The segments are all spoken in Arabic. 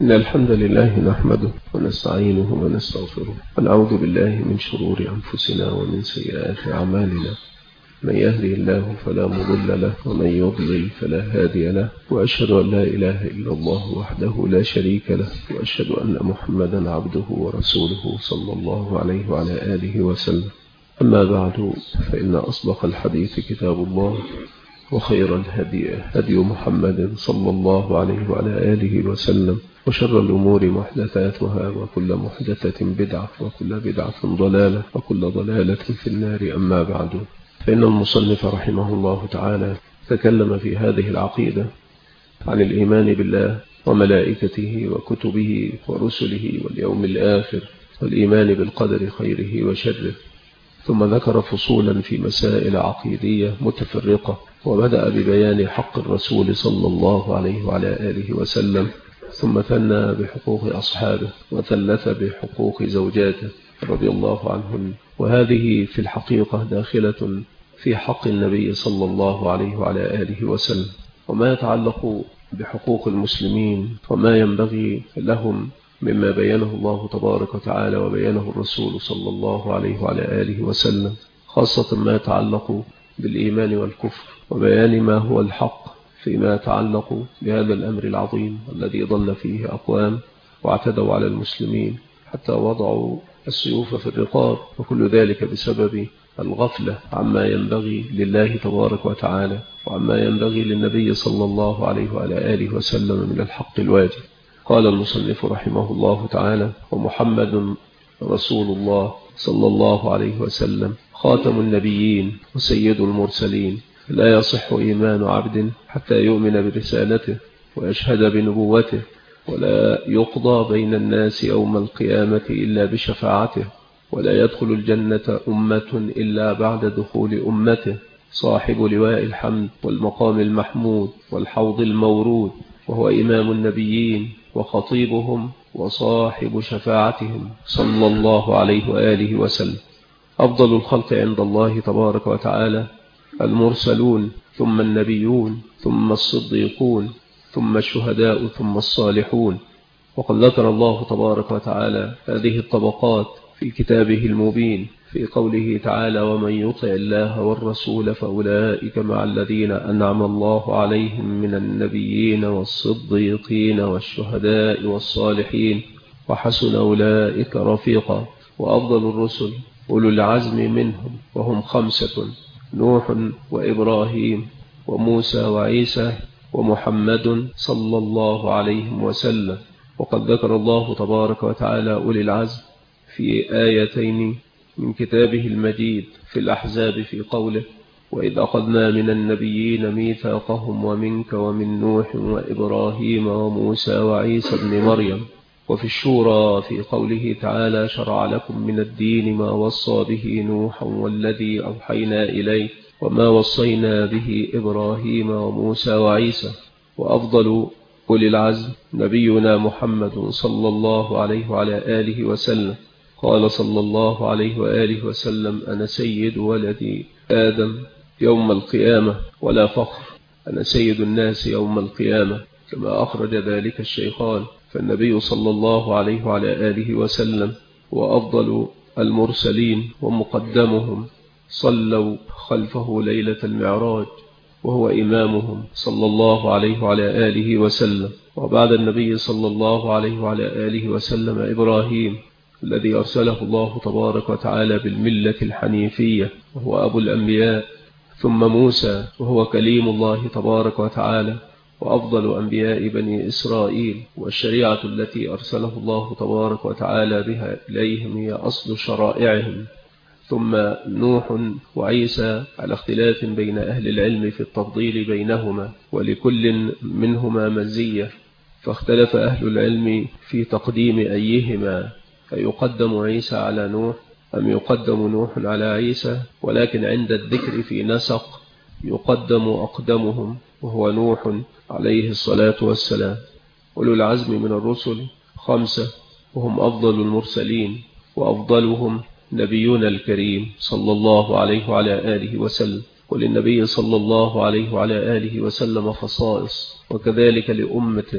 إن الحمد لله نحمده ونستعينه ونستغفره ونعوذ بالله من شرور أنفسنا ومن سيئات أعمالنا. من يهدي الله فلا مضل له ومن يضلل فلا هادي له، وأشهد أن لا إله إلا الله وحده لا شريك له، وأشهد أن محمدا عبده ورسوله صلى الله عليه وعلى آله وسلم. أما بعد، فإن أصدق الحديث كتاب الله، وخير الهدي هدي محمد صلى الله عليه وعلى آله وسلم، وشر الأمور محدثاتها، وكل محدثة بدعة، وكل بدعة ضلالة، وكل ضلالة في النار. أما بعد، فإن المصنف رحمه الله تعالى تكلم في هذه العقيدة عن الإيمان بالله وملائكته وكتبه ورسله واليوم الآخر، والإيمان بالقدر خيره وشره، ثم ذكر فصولا في مسائل عقيدية متفرقة، وبدأ ببيان حق الرسول صلى الله عليه وعلى آله وسلم، ثم ثنى بحقوق أصحابه، وثلث بحقوق زوجاته رضي الله عنهن. وهذه في الحقيقة داخلة في حق النبي صلى الله عليه وعلى آله وسلم، وما يتعلق بحقوق المسلمين وما ينبغي لهم مما بينه الله تبارك وتعالى وبينه الرسول صلى الله عليه وعلى آله وسلم، خاصة ما يتعلق بالإيمان والكفر، وبيان ما هو الحق فيما يتعلق بهذا الأمر العظيم الذي ضل فيه أقوام واعتدوا على المسلمين حتى وضعوا السيوف في الرقاب، وكل ذلك بسبب الغفلة عما ينبغي لله تبارك وتعالى وعما ينبغي للنبي صلى الله عليه وعلى آله وسلم من الحق الواجب. قال المصنف رحمه الله تعالى: ومحمد رسول الله صلى الله عليه وسلم خاتم النبيين وسيد المرسلين، لا يصح إيمان عبد حتى يؤمن برسالته ويشهد بنبوته، ولا يقضى بين الناس يوم القيامة إلا بشفاعته، ولا يدخل الجنة أمة إلا بعد دخول أمته، صاحب لواء الحمد والمقام المحمود والحوض المورود، وهو إمام النبيين وخطيبهم وصاحب شفاعتهم صلى الله عليه وآله وسلم. أفضل الخلق عند الله تبارك وتعالى المرسلون، ثم النبيون، ثم الصديقون، ثم الشهداء، ثم الصالحون. وقد ذكر الله تبارك وتعالى هذه الطبقات في كتابه المبين في قوله تعالى: ومن يطع الله والرسول فأولئك مع الذين أنعم الله عليهم من النبيين والصديقين والشهداء والصالحين وحسن أولئك رفيقا. وأفضل الرسل أولو العزم منهم، وهم 5: نوح وإبراهيم وموسى وعيسى ومحمد صلى الله عليه وسلم. وقد ذكر الله تبارك وتعالى أولي العزم في آيتين من كتابه المجيد في الأحزاب في قوله: وإذ أخذنا من النبيين ميثاقهم ومنك ومن نوح وإبراهيم وموسى وعيسى ابن مريم. وفي الشورى في قوله تعالى: شرع لكم من الدين ما وصى به نوحا والذي أوحينا إليه وما وصينا به إبراهيم وموسى وعيسى. وأفضل أولي العزم نبينا محمد صلى الله عليه وعلى آله وسلم. قال صلى الله عليه وآله وسلم: أنا سيد ولد آدم يوم القيامة ولا فخر، أنا سيد الناس يوم القيامة، كما أخرج ذلك الشيخان. فالنبي صلى الله عليه وعلى آله وسلم وأفضل المرسلين ومقدمهم صلوا خلفه ليلة المعراج، وهو إمامهم صلى الله عليه وعلى آله وسلم. وبعد النبي صلى الله عليه وعلى آله وسلم إبراهيم الذي أرسله الله تبارك وتعالى بالملة الحنيفية وهو أبو الأنبياء، ثم موسى وهو كليم الله تبارك وتعالى وأفضل أنبياء بني إسرائيل، والشريعة التي أرسله الله تبارك وتعالى بها إليهم هي أصل شرائعهم. ثم نوح وعيسى على اختلاف بين أهل العلم في التفضيل بينهما، ولكل منهما مزية، فاختلف أهل العلم في تقديم أيهما، أيقدم عيسى على نوح أم يقدم نوح على عيسى. ولكن عند الذكر في نسق يقدم أقدمهم وهو نوح عليه الصلاة والسلام. أولو العزم من الرسل 5، وهم أفضل المرسلين، وأفضلهم نبينا الكريم صلى الله عليه وعلى آله وسلم. وللنبي صلى الله عليه وعلى آله وسلم خصائص، وكذلك لأمته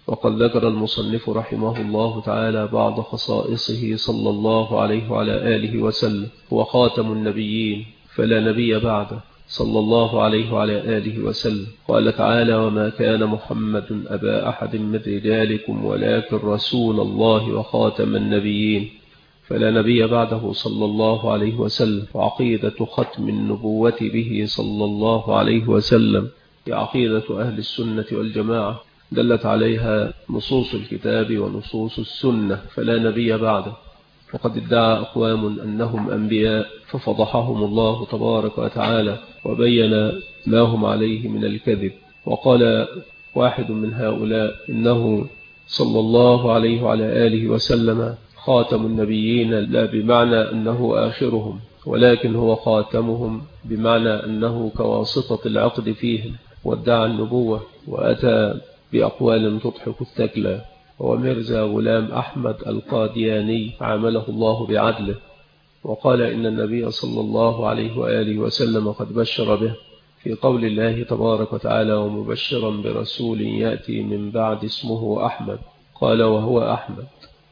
وقد ذكر المصنف رحمه الله تعالى بعض خصائصه صلى الله عليه وعلى آله وسلم. هو خاتم النبيين فلا نبي بعده صلى الله عليه وعلى آله وسلم. قال تعالى: وما كان محمد أبا أحد من رجالكم ولكن رسول الله وخاتم النبيين فلا نبي بعده صلى الله عليه وسلم. وعقيدة ختم النبوة به صلى الله عليه وسلم هي عقيدة أهل السنة والجماعة، دلت عليها نصوص الكتاب ونصوص السنة، فلا نبي بعده. وقد ادعى أقوام أنهم أنبياء ففضحهم الله تبارك وتعالى وبين ما هم عليه من الكذب. وقال واحد من هؤلاء إنه صلى الله عليه وعلى آله وسلم خاتم النبيين، لا بمعنى أنه آخرهم، ولكن هو خاتمهم بمعنى أنه كواسطة العقد فيهم. وادعى النبوة وأتى بأقوال تضحك الثكلى. هو ميرزا غلام أحمد القادياني عامله الله بعدله، وقال إن النبي صلى الله عليه وآله وسلم قد بشر به في قول الله تبارك وتعالى: ومبشرا برسول يأتي من بعد اسمه أحمد. قال: وهو أحمد.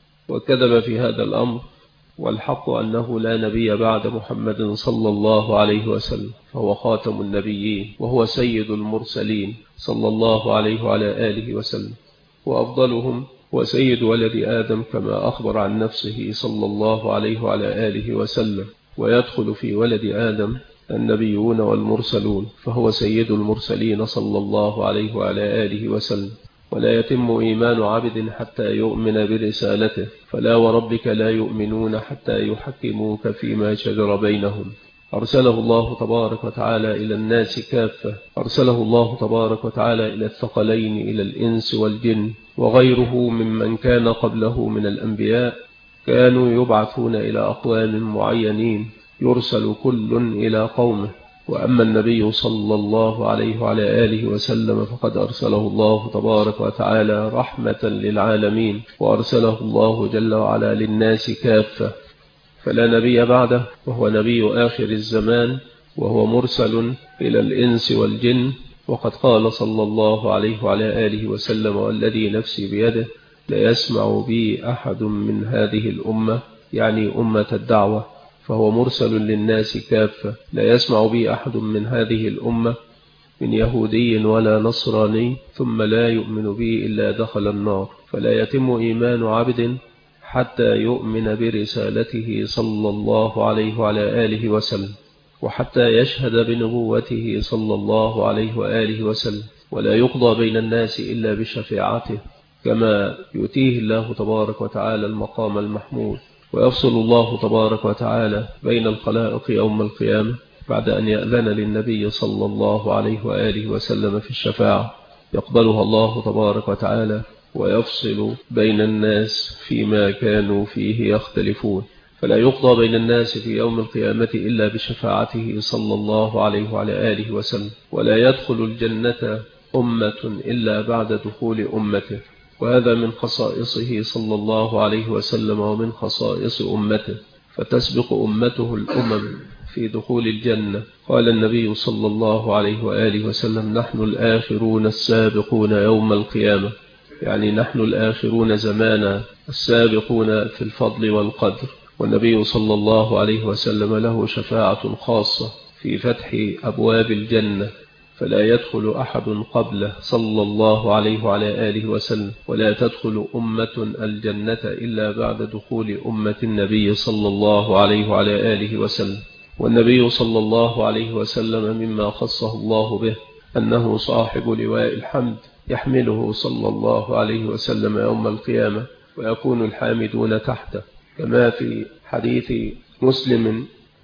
وكذب في هذا الأمر، والحق أنه لا نبي بعد محمد صلى الله عليه وسلم، فهو خاتم النبيين وهو سيد المرسلين صلى الله عليه وعلى آله وسلم، وأفضلهم وسيد ولد آدم كما أخبر عن نفسه صلى الله عليه وعلى آله وسلم. ويدخل في ولد آدم النبيون والمرسلون، فهو سيد المرسلين صلى الله عليه وعلى آله وسلم. ولا يتم إيمان عبد حتى يؤمن برسالته، فلا وربك لا يؤمنون حتى يحكموك فيما شجر بينهم. أرسله الله تبارك وتعالى إلى الناس كافة، أرسله الله تبارك وتعالى إلى الثقلين، إلى الإنس والجن. وغيره ممن كان قبله من الأنبياء كانوا يبعثون إلى أقوام معينين، يرسل كل إلى قومه. وأما النبي صلى الله عليه وعلى آله وسلم فقد أرسله الله تبارك وتعالى رحمة للعالمين، وأرسله الله جل وعلا للناس كافة، فلا نبي بعده، وهو نبي آخر الزمان، وهو مرسل إلى الإنس والجن. وقد قال صلى الله عليه وعلى آله وسلم: والذي نفسي بيده لا يسمع بي أحد من هذه الأمة، يعني أمة الدعوة، فهو مرسل للناس كافة، لا يسمع بي أحد من هذه الأمة من يهودي ولا نصراني ثم لا يؤمن بي إلا دخل النار. فلا يتم إيمان عبد حتى يؤمن برسالته صلى الله عليه وعلى آله وسلم، وحتى يشهد بنبوته صلى الله عليه وآله وسلم. ولا يقضى بين الناس إلا بشفاعته، كما يؤتيه الله تبارك وتعالى المقام المحمود. ويفصل الله تبارك وتعالى بين الخلائق يوم القيامة بعد أن يأذن للنبي صلى الله عليه وآله وسلم في الشفاعة، يقبلها الله تبارك وتعالى، ويفصل بين الناس فيما كانوا فيه يختلفون. فلا يقضى بين الناس في يوم القيامة إلا بشفاعته صلى الله عليه وعلى آله وسلم. ولا يدخل الجنة أمة إلا بعد دخول أمته، وهذا من خصائصه صلى الله عليه وسلم ومن خصائص أمته، فتسبق أمته الأمم في دخول الجنة. قال النبي صلى الله عليه وآله وسلم: نحن الآخرون السابقون يوم القيامة، يعني نحن الآخرون زمانا، السابقون في الفضل والقدر. والنبي صلى الله عليه وسلم له شفاعة خاصة في فتح أبواب الجنة، فلا يدخل أحد قبله صلى الله عليه وعلى آله وسلم، ولا تدخل أمة الجنة إلا بعد دخول أمة النبي صلى الله عليه وعلى آله وسلم. والنبي صلى الله عليه وسلم مما خصه الله به أنه صاحب لواء الحمد، يحمله صلى الله عليه وسلم يوم القيامة، ويكون الحامدون تحته، كما في حديث مسلم.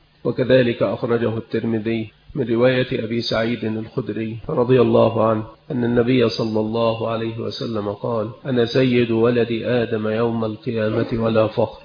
وكذلك أخرجه الترمذي من رواية أبي سعيد الخدري رضي الله عنه أن النبي صلى الله عليه وسلم قال: أنا سيد ولد آدم يوم القيامة ولا فخر،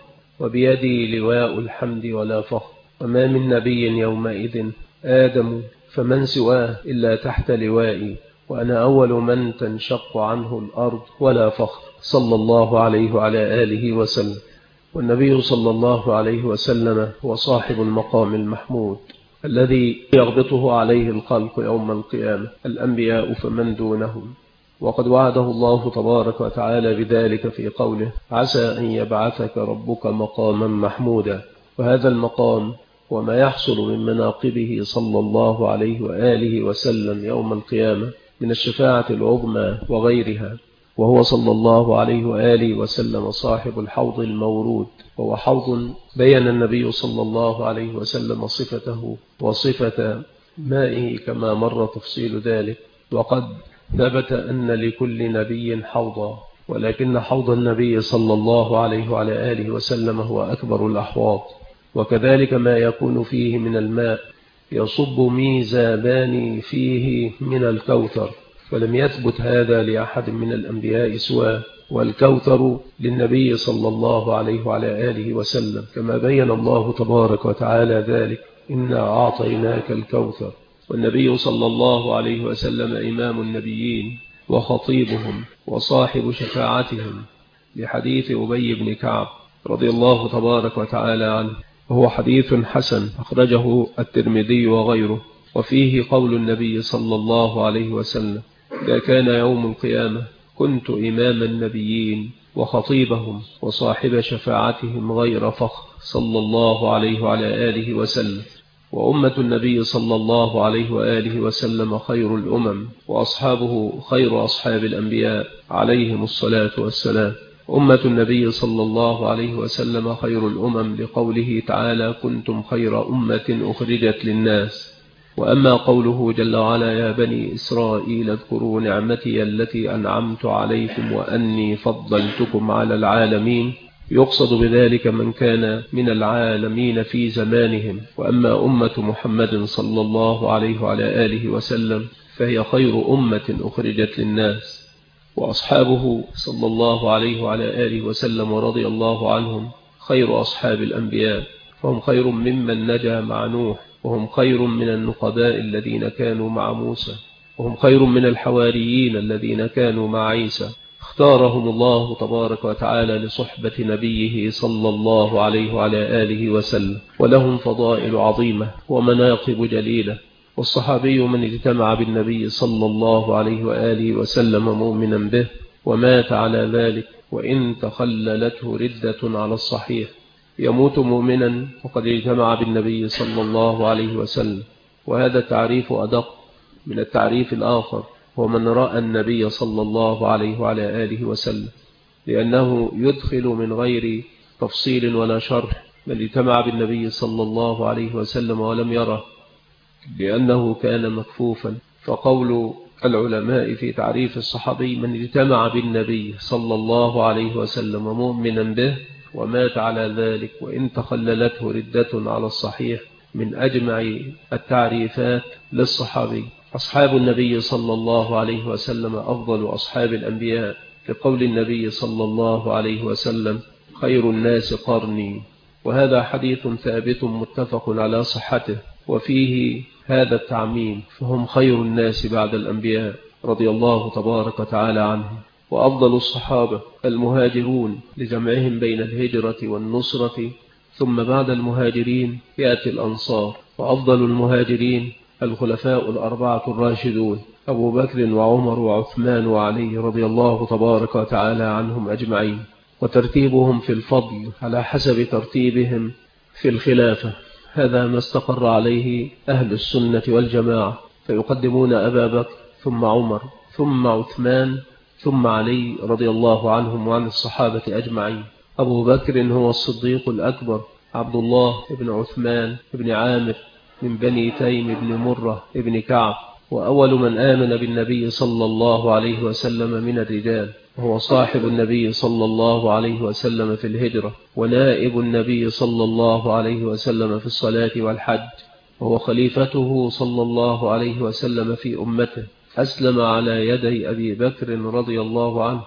وبيدي لواء الحمد ولا فخر، وما من نبي يومئذ آدم فمن سواه إلا تحت لوائي، وأنا أول من تنشق عنه الأرض ولا فخر، صلى الله عليه وعلى آله وسلم. والنبي صلى الله عليه وسلم هو صاحب المقام المحمود الذي يغبطه عليه الخلق يوم القيامة، الأنبياء فمن دونهم، وقد وعده الله تبارك وتعالى بذلك في قوله: عسى أن يبعثك ربك مقاما محمودا. وهذا المقام وما يحصل من مناقبه صلى الله عليه وآله وسلم يوم القيامة من الشفاعة العظمى وغيرها. وهو صلى الله عليه وآله وسلم صاحب الحوض المورود، وهو حوض بين النبي صلى الله عليه وسلم صفته وصفة مائه كما مر تفصيل ذلك. وقد ثبت أن لكل نبي حوضا، ولكن حوض النبي صلى الله عليه وعلى آله وسلم هو أكبر الأحواض. وكذلك ما يكون فيه من الماء يصب ميزابان فيه من الكوثر، ولم يثبت هذا لأحد من الأنبياء سواه، والكوثر للنبي صلى الله عليه وعلى آله وسلم، كما بين الله تبارك وتعالى ذلك: إنا أعطيناك الكوثر. والنبي صلى الله عليه وسلم إمام النبيين وخطيبهم وصاحب شفاعتهم، لحديث أبي بن كعب رضي الله تبارك وتعالى عنه، وهو حديث حسن أخرجه الترمذي وغيره. وفيه قول النبي صلى الله عليه وسلم: إذا كان يوم القيامة كنت إمام النبيين وخطيبهم وصاحب شفاعتهم غير فخر، صلى الله عليه وعلى آله وسلم. وأمة النبي صلى الله عليه وآله وسلم خير الأمم، وأصحابه خير أصحاب الأنبياء عليهم الصلاة والسلام. أمة النبي صلى الله عليه وسلم خير الأمم لقوله تعالى: كنتم خير أمة أخرجت للناس. وأما قوله جل وعلا: يا بني إسرائيل اذكروا نعمتي التي أنعمت عليكم وأني فضلتكم على العالمين، يقصد بذلك من كان من العالمين في زمانهم. وأما أمة محمد صلى الله عليه وعلى آله وسلم فهي خير أمة أخرجت للناس. وأصحابه صلى الله عليه وعلى آله وسلم ورضي الله عنهم خير أصحاب الأنبياء، فهم خير ممن نجا مع نوح، وهم خير من النقباء الذين كانوا مع موسى، وهم خير من الحواريين الذين كانوا مع عيسى. اختارهم الله تبارك وتعالى لصحبة نبيه صلى الله عليه وعلى آله وسلم، ولهم فضائل عظيمة ومناقب جليلة. والصحابي من اجتمع بالنبي صلى الله عليه وآله وسلم مؤمنا به ومات على ذلك، وإن تخللته ردة على الصحيح، يموت مؤمنا وقد اجتمع بالنبي صلى الله عليه وسلم. وهذا التعريف أدق من التعريف الآخر، ومن رأى النبي صلى الله عليه وعلى آله وسلم، لأنه يدخل من غير تفصيل ولا شرح من اجتمع بالنبي صلى الله عليه وسلم ولم يره، لأنه كان مكفوفا. فقول العلماء في تعريف الصحابي: من اجتمع بالنبي صلى الله عليه وسلم مؤمنا به ومات على ذلك، وإن تخللته ردة على الصحيح، من أجمع التعريفات للصحابي. أصحاب النبي صلى الله عليه وسلم أفضل أصحاب الأنبياء، لقول النبي صلى الله عليه وسلم: خير الناس قرني. وهذا حديث ثابت متفق على صحته، وفيه هذا التعميم، فهم خير الناس بعد الأنبياء رضي الله تبارك وتعالى عنهم. وأفضل الصحابة المهاجرون لجمعهم بين الهجرة والنصرة، ثم بعد المهاجرين يأتي الأنصار. وأفضل المهاجرين الخلفاء الأربعة الراشدون، أبو بكر وعمر وعثمان وعلي رضي الله تبارك وتعالى عنهم أجمعين. وترتيبهم في الفضل على حسب ترتيبهم في الخلافة، هذا ما استقر عليه أهل السنة والجماعة، فيقدمون أبا بكر ثم عمر ثم عثمان ثم علي رضي الله عنهم وعن الصحابة أجمعين. أبو بكر هو الصديق الأكبر، عبد الله بن عثمان بن عامر من بني تيم بن مرة بن كعب، وأول من آمن بالنبي صلى الله عليه وسلم من الرجال، وهو صاحب النبي صلى الله عليه وسلم في الهجرة، ونائب النبي صلى الله عليه وسلم في الصلاة والحج، وهو خليفته صلى الله عليه وسلم في أمته. أسلم على يدي أبي بكر رضي الله عنه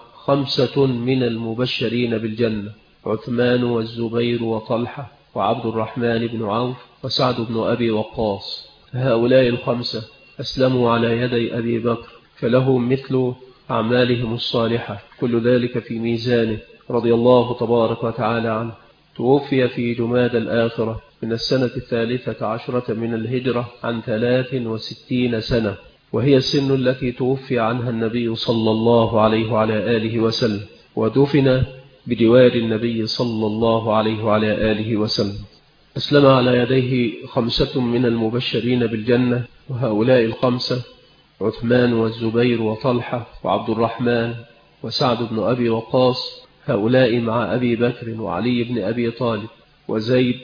5 من المبشرين بالجنة: عثمان والزبير وطلحة وعبد الرحمن بن عوف وسعد بن أبي وقاص. هؤلاء 5 أسلموا على يدي أبي بكر، فلهم مثل أعمالهم الصالحة، كل ذلك في ميزانه رضي الله تبارك وتعالى عنه. توفي في جماد الآخرة من السنة 13 من الهجرة عن 63 سنة، وهي السن التي توفي عنها النبي صلى الله عليه وعلى آله وسلم، ودفن بجوار النبي صلى الله عليه وعلى آله وسلم. أسلم على يديه 5 من المبشرين بالجنة، وهؤلاء 5: عثمان والزبير وطلحة وعبد الرحمن وسعد بن أبي وقاص، هؤلاء مع أبي بكر وعلي بن أبي طالب وزيد،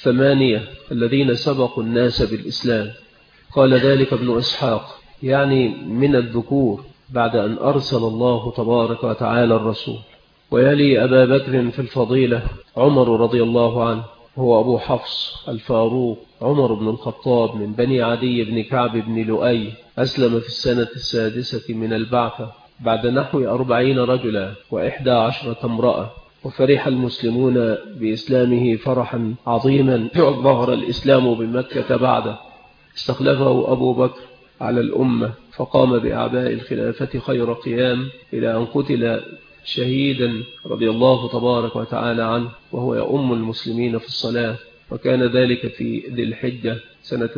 8 الذين سبقوا الناس بالإسلام. قال ذلك ابن إسحاق، يعني من الذكور بعد أن أرسل الله تبارك وتعالى الرسول. ويلي أبا بكر في الفضيلة عمر رضي الله عنه، هو أبو حفص الفاروق عمر بن الخطاب من بني عدي بن كعب بن لؤي، أسلم في السنة 6 من البعثة بعد نحو 40 رجلا و11 امرأة. وفرح المسلمون بإسلامه فرحا عظيما، وظهر الإسلام بمكة بعده. استخلفه أبو بكر على الأمة، فقام بأعباء الخلافة خير قيام إلى أن قتل شهيدا رضي الله تبارك وتعالى عنه، وهو يؤم المسلمين في الصلاة. وكان ذلك في ذي الحجة سنة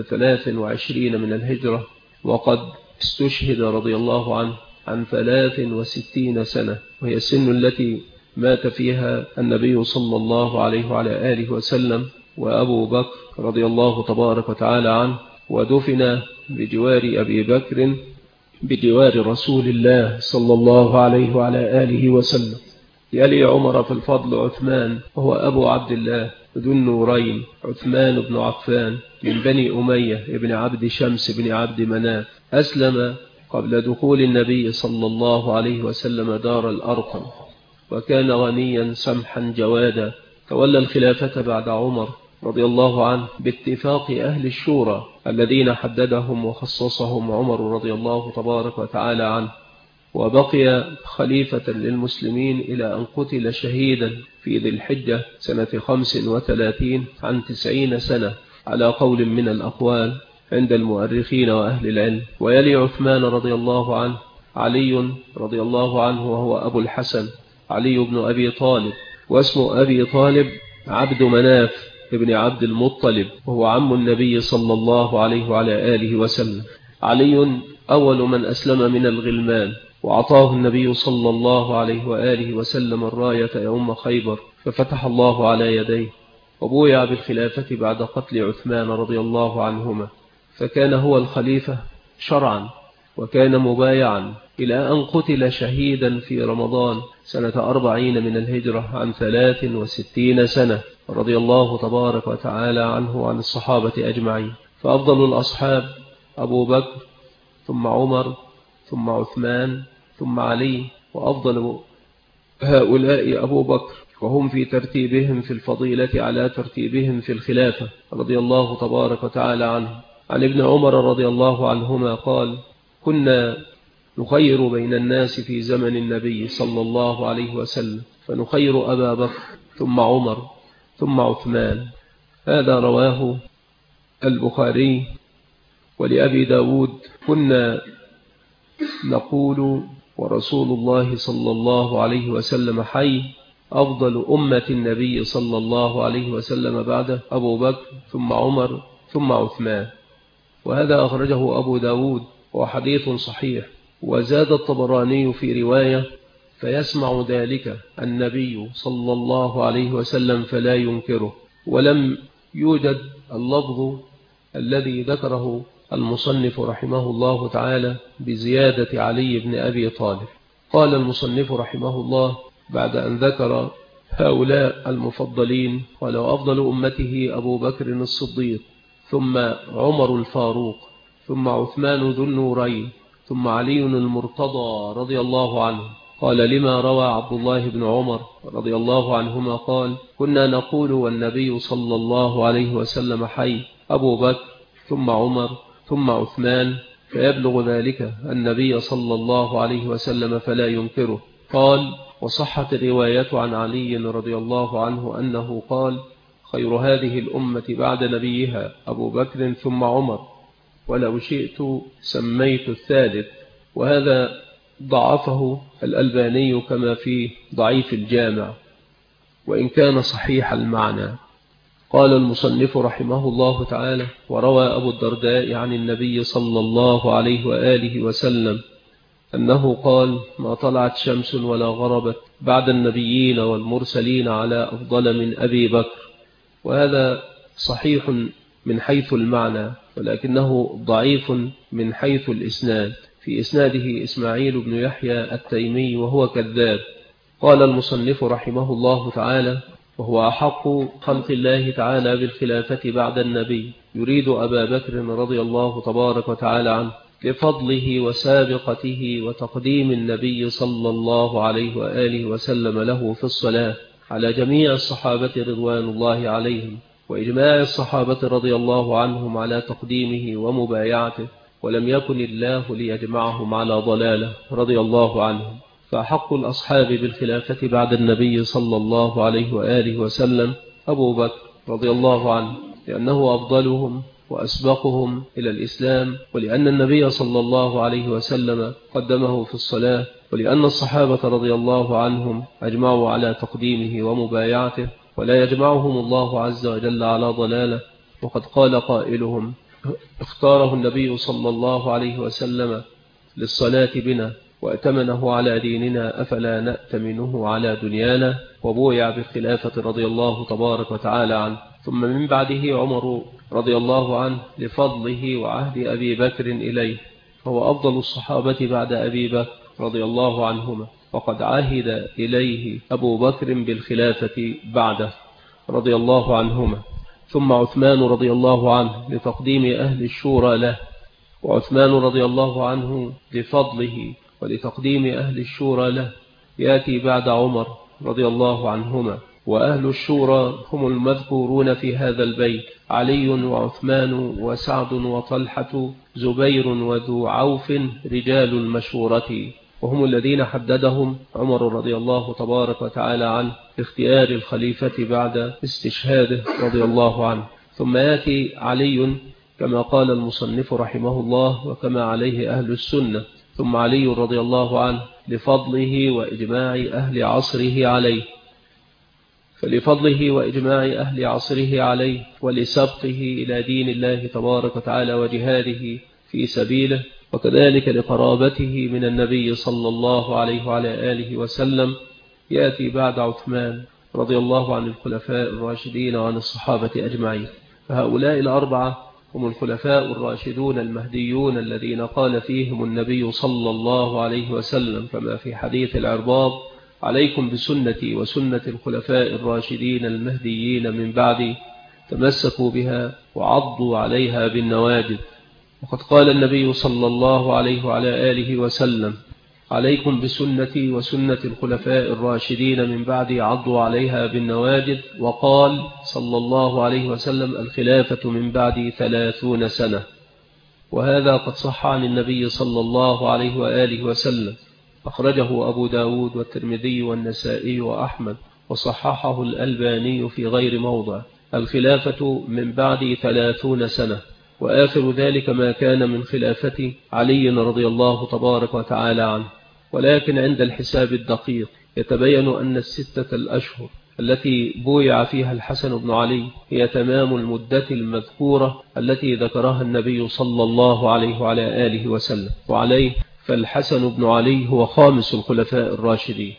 23 من الهجرة، وقد استشهد رضي الله عنه عن 63 سنة، وهي السن التي مات فيها النبي صلى الله عليه وعلى آله وسلم، وأبو بكر رضي الله تبارك وتعالى عنه، ودفن بجوار أبي بكر بجوار رسول الله صلى الله عليه وعلى آله وسلم. يلي عمر في الفضل عثمان، وهو أبو عبد الله ذو النورين، عثمان بن عفان من بني أمية بن عبد شمس بن عبد مناف، أسلم قبل دخول النبي صلى الله عليه وسلم دار الأرقم، وكان غنيا سمحا جوادا. تولى الخلافة بعد عمر رضي الله عنه باتفاق أهل الشورى الذين حددهم وخصصهم عمر رضي الله تبارك وتعالى عنه، وبقي خليفة للمسلمين إلى أن قتل شهيدا في ذي الحجة سنة 35 عن 90 سنة على قول من الأقوال عند المؤرخين وأهل العلم. ويلي عثمان رضي الله عنه علي رضي الله عنه، وهو أبو الحسن علي بن أبي طالب، واسم أبي طالب عبد مناف ابن عبد المطلب، وهو عم النبي صلى الله عليه وعلى آله وسلم. علي أول من أسلم من الغلمان، وأعطاه النبي صلى الله عليه وآله وسلم الراية يوم خيبر، ففتح الله على يديه، وبويع بالخلافة بعد قتل عثمان رضي الله عنهما، فكان هو الخليفة شرعا، وكان مبايعا إلى أن قتل شهيدا في رمضان سنة 40 من الهجرة عن 63 سنة، رضي الله تبارك وتعالى عنه وعن الصحابة أجمعين. فأفضل الأصحاب أبو بكر، ثم عمر، ثم عثمان، ثم علي، وأفضل هؤلاء أبو بكر، وهم في ترتيبهم في الفضيلة على ترتيبهم في الخلافة، رضي الله تبارك وتعالى عنه. عن ابن عمر رضي الله عنهما قال: كنا نخير بين الناس في زمن النبي صلى الله عليه وسلم، فنخير أبا بكر ثم عمر ثم عثمان. هذا رواه البخاري. ولأبي داود: كنا نقول ورسول الله صلى الله عليه وسلم حي، أفضل أمة النبي صلى الله عليه وسلم بعده أبو بكر ثم عمر ثم عثمان. وهذا أخرجه أبو داود وحديث صحيح. وزاد الطبراني في رواية: فيسمع ذلك النبي صلى الله عليه وسلم فلا ينكره. ولم يوجد اللفظ الذي ذكره المصنف رحمه الله تعالى بزيادة علي بن أبي طالب. قال المصنف رحمه الله بعد أن ذكر هؤلاء المفضلين: قال: وأفضل أمته أبو بكر الصديق، ثم عمر الفاروق، ثم عثمان ذو النورين، ثم علي المرتضى رضي الله عنه. قال: لما روى عبد الله بن عمر رضي الله عنهما قال: كنا نقول والنبي صلى الله عليه وسلم حي، أبو بكر ثم عمر ثم عثمان، فيبلغ ذلك النبي صلى الله عليه وسلم فلا ينكره. قال: وصحت الرواية عن علي رضي الله عنه أنه قال: خير هذه الأمة بعد نبيها أبو بكر ثم عمر، ولو شئت سميت الثالث. وهذا ضعفه الألباني كما في ضعيف الجامع، وإن كان صحيح المعنى. قال المصنف رحمه الله تعالى: وروى أبو الدرداء عن النبي صلى الله عليه وآله وسلم أنه قال: ما طلعت شمس ولا غربت بعد النبيين والمرسلين على أفضل من أبي بكر. وهذا صحيح من حيث المعنى، ولكنه ضعيف من حيث الإسناد. في إسناده إسماعيل بن يحيى التيمي وهو كذاب. قال المصنف رحمه الله تعالى: وهو أحق خلق الله تعالى بالخلافة بعد النبي، يريد أبا بكر رضي الله تبارك وتعالى عنه لفضله وسابقته وتقديم النبي صلى الله عليه وآله وسلم له في الصلاة على جميع الصحابة رضوان الله عليهم، وإجماع الصحابة رضي الله عنهم على تقديمه ومبايعته، ولم يكن الله ليجمعهم على ضلاله رضي الله عنهم. فأحق الأصحاب بالخلافة بعد النبي صلى الله عليه وآله وسلم أبو بكر رضي الله عنه، لأنه أفضلهم وأسبقهم إلى الإسلام، ولأن النبي صلى الله عليه وسلم قدمه في الصلاة، ولأن الصحابة رضي الله عنهم أجمعوا على تقديمه ومبايعته، ولا يجمعهم الله عز وجل على ضلاله. وقد قال قائلهم: اختاره النبي صلى الله عليه وسلم للصلاة بنا وأتمنه على ديننا، أفلا نأتمنه على دنيانا؟ وبويع بالخلافة رضي الله تبارك وتعالى عنه. ثم من بعده عمر رضي الله عنه لفضله وعهد أبي بكر إليه، فهو أفضل الصحابة بعد أبي بكر رضي الله عنهما، وقد عهد إليه أبو بكر بالخلافة بعده رضي الله عنهما. ثم عثمان رضي الله عنه لتقديم أهل الشورى له، وعثمان رضي الله عنه لفضله ولتقديم أهل الشورى له يأتي بعد عمر رضي الله عنهما. وأهل الشورى هم المذكورون في هذا البيت: علي وعثمان وسعد وطلحة زبير وذو عوف رجال المشورة، وهم الذين حددهم عمر رضي الله تبارك وتعالى عنه اختيار الخليفة بعد استشهاده رضي الله عنه. ثم يأتي علي كما قال المصنف رحمه الله وكما عليه أهل السنة، ثم علي رضي الله عنه لفضله وإجماع أهل عصره عليه، فلفضله وإجماع أهل عصره عليه ولسبقه إلى دين الله تبارك وتعالى وجهاده في سبيله، وكذلك لقرابته من النبي صلى الله عليه وعلى آله وسلم يأتي بعد عثمان رضي الله عن الخلفاء الراشدين وعن الصحابة أجمعين. فهؤلاء الأربعة هم الخلفاء الراشدون المهديون الذين قال فيهم النبي صلى الله عليه وسلم كما في حديث العرباض: عليكم بسنتي وسنة الخلفاء الراشدين المهديين من بعدي، تمسكوا بها وعضوا عليها بالنواجذ. وقد قال النبي صلى الله عليه وعلى آله وسلم: عليكم بسنتي وسنة الخلفاء الراشدين من بعدي، عضوا عليها بالنواجذ. وقال صلى الله عليه وسلم: الخلافة من بعدي 30 سنة. وهذا قد صح عن النبي صلى الله عليه وآله وسلم، أخرجه أبو داود والترمذي والنسائي وأحمد، وصححه الألباني في غير موضع. الخلافة من بعد 30 سنة، وآخر ذلك ما كان من خلافة علي رضي الله تبارك وتعالى عنه. ولكن عند الحساب الدقيق يتبين أن 6 الأشهر التي بويع فيها الحسن بن علي هي تمام المدة المذكورة التي ذكرها النبي صلى الله عليه وعلى آله وسلم. وعليه فالحسن بن علي هو خامس الخلفاء الراشدين،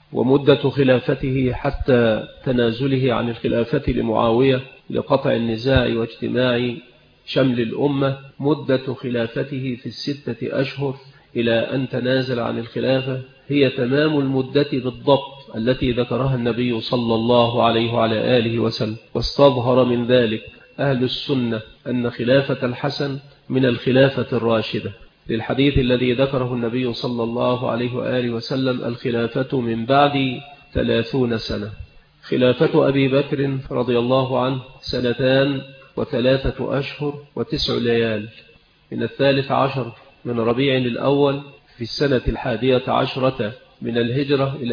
ومدة خلافته حتى تنازله عن الخلافة لمعاوية لقطع النزاع واجتماع شمل الأمة مدة خلافته في 6 أشهر إلى أن تنازل عن الخلافة هي تمام المدة بالضبط التي ذكرها النبي صلى الله عليه وعلى آله وسلم. واستظهر من ذلك أهل السنة أن خلافة الحسن من الخلافة الراشدة، للحديث الذي ذكره النبي صلى الله عليه وآله وسلم: الخلافة من بعد 30 سنة. خلافة أبي بكر رضي الله عنه 2 و3 أشهر و9 ليال، من 13 من ربيع الأول في السنة 11 من الهجرة إلى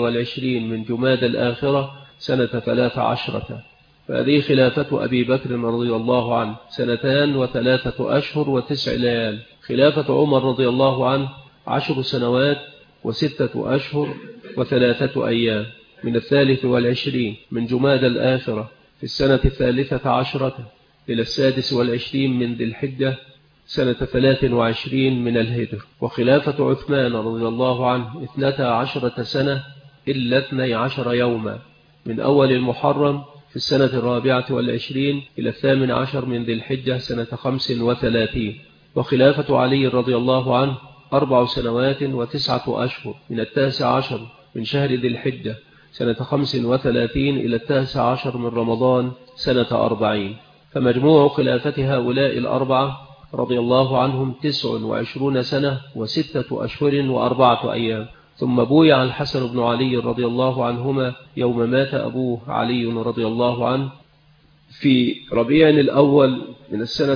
22 من جماد الآخرة سنة 13. فهذه خلافة أبي بكر رضي الله عنه 2 و3 أشهر و9 ليال. خلافة عمر رضي الله عنه 10 سنوات و6 أشهر و3 أيام، من 23 من جماد الآخرة في السنة 13 إلى 26 من ذي الحجة سنة 23 من الهجر. وخلافة عثمان رضي الله عنه 12 سنة إلا 12 يوما، من أول المحرم في السنة 24 إلى 18 من ذي الحجة سنة 35. وخلافة علي رضي الله عنه 4 سنوات و9 أشهر، من 19 من شهر ذي الحجة سنة 35 إلى 19 من رمضان سنة 40. فمجموع خلافة هؤلاء الأربعة رضي الله عنهم 29 سنة و6 أشهر و4 أيام. ثم بويع الحسن بن علي رضي الله عنهما يوم مات أبوه علي رضي الله عنه في ربيع الأول من السنة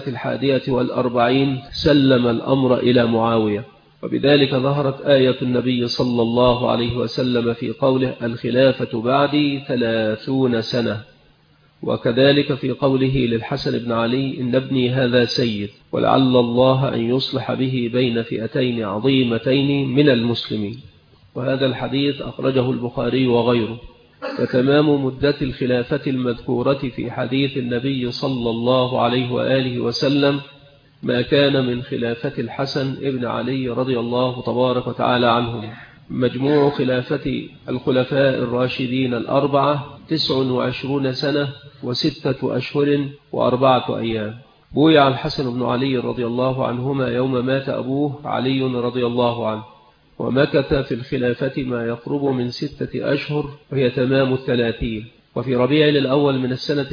41. سلم الأمر إلى معاوية، وبذلك ظهرت آية النبي صلى الله عليه وسلم في قوله الخلافة بعدي 30 سنة، وكذلك في قوله للحسن بن علي إن ابني هذا سيد ولعل الله أن يصلح به بين فئتين عظيمتين من المسلمين. وهذا الحديث أخرجه البخاري وغيره. فتمام مدة الخلافة المذكورة في حديث النبي صلى الله عليه وآله وسلم ما كان من خلافة الحسن ابن علي رضي الله تبارك وتعالى عنهم. مجموع خلافة الخلفاء الراشدين الأربعة 29 سنة و6 أشهر و4 أيام. بويع الحسن بن علي رضي الله عنهما يوم مات أبوه علي رضي الله عنه، ومكث في الخلافة ما يقرب من 6 أشهر وهي تمام 30. وفي ربيع الأول من السنة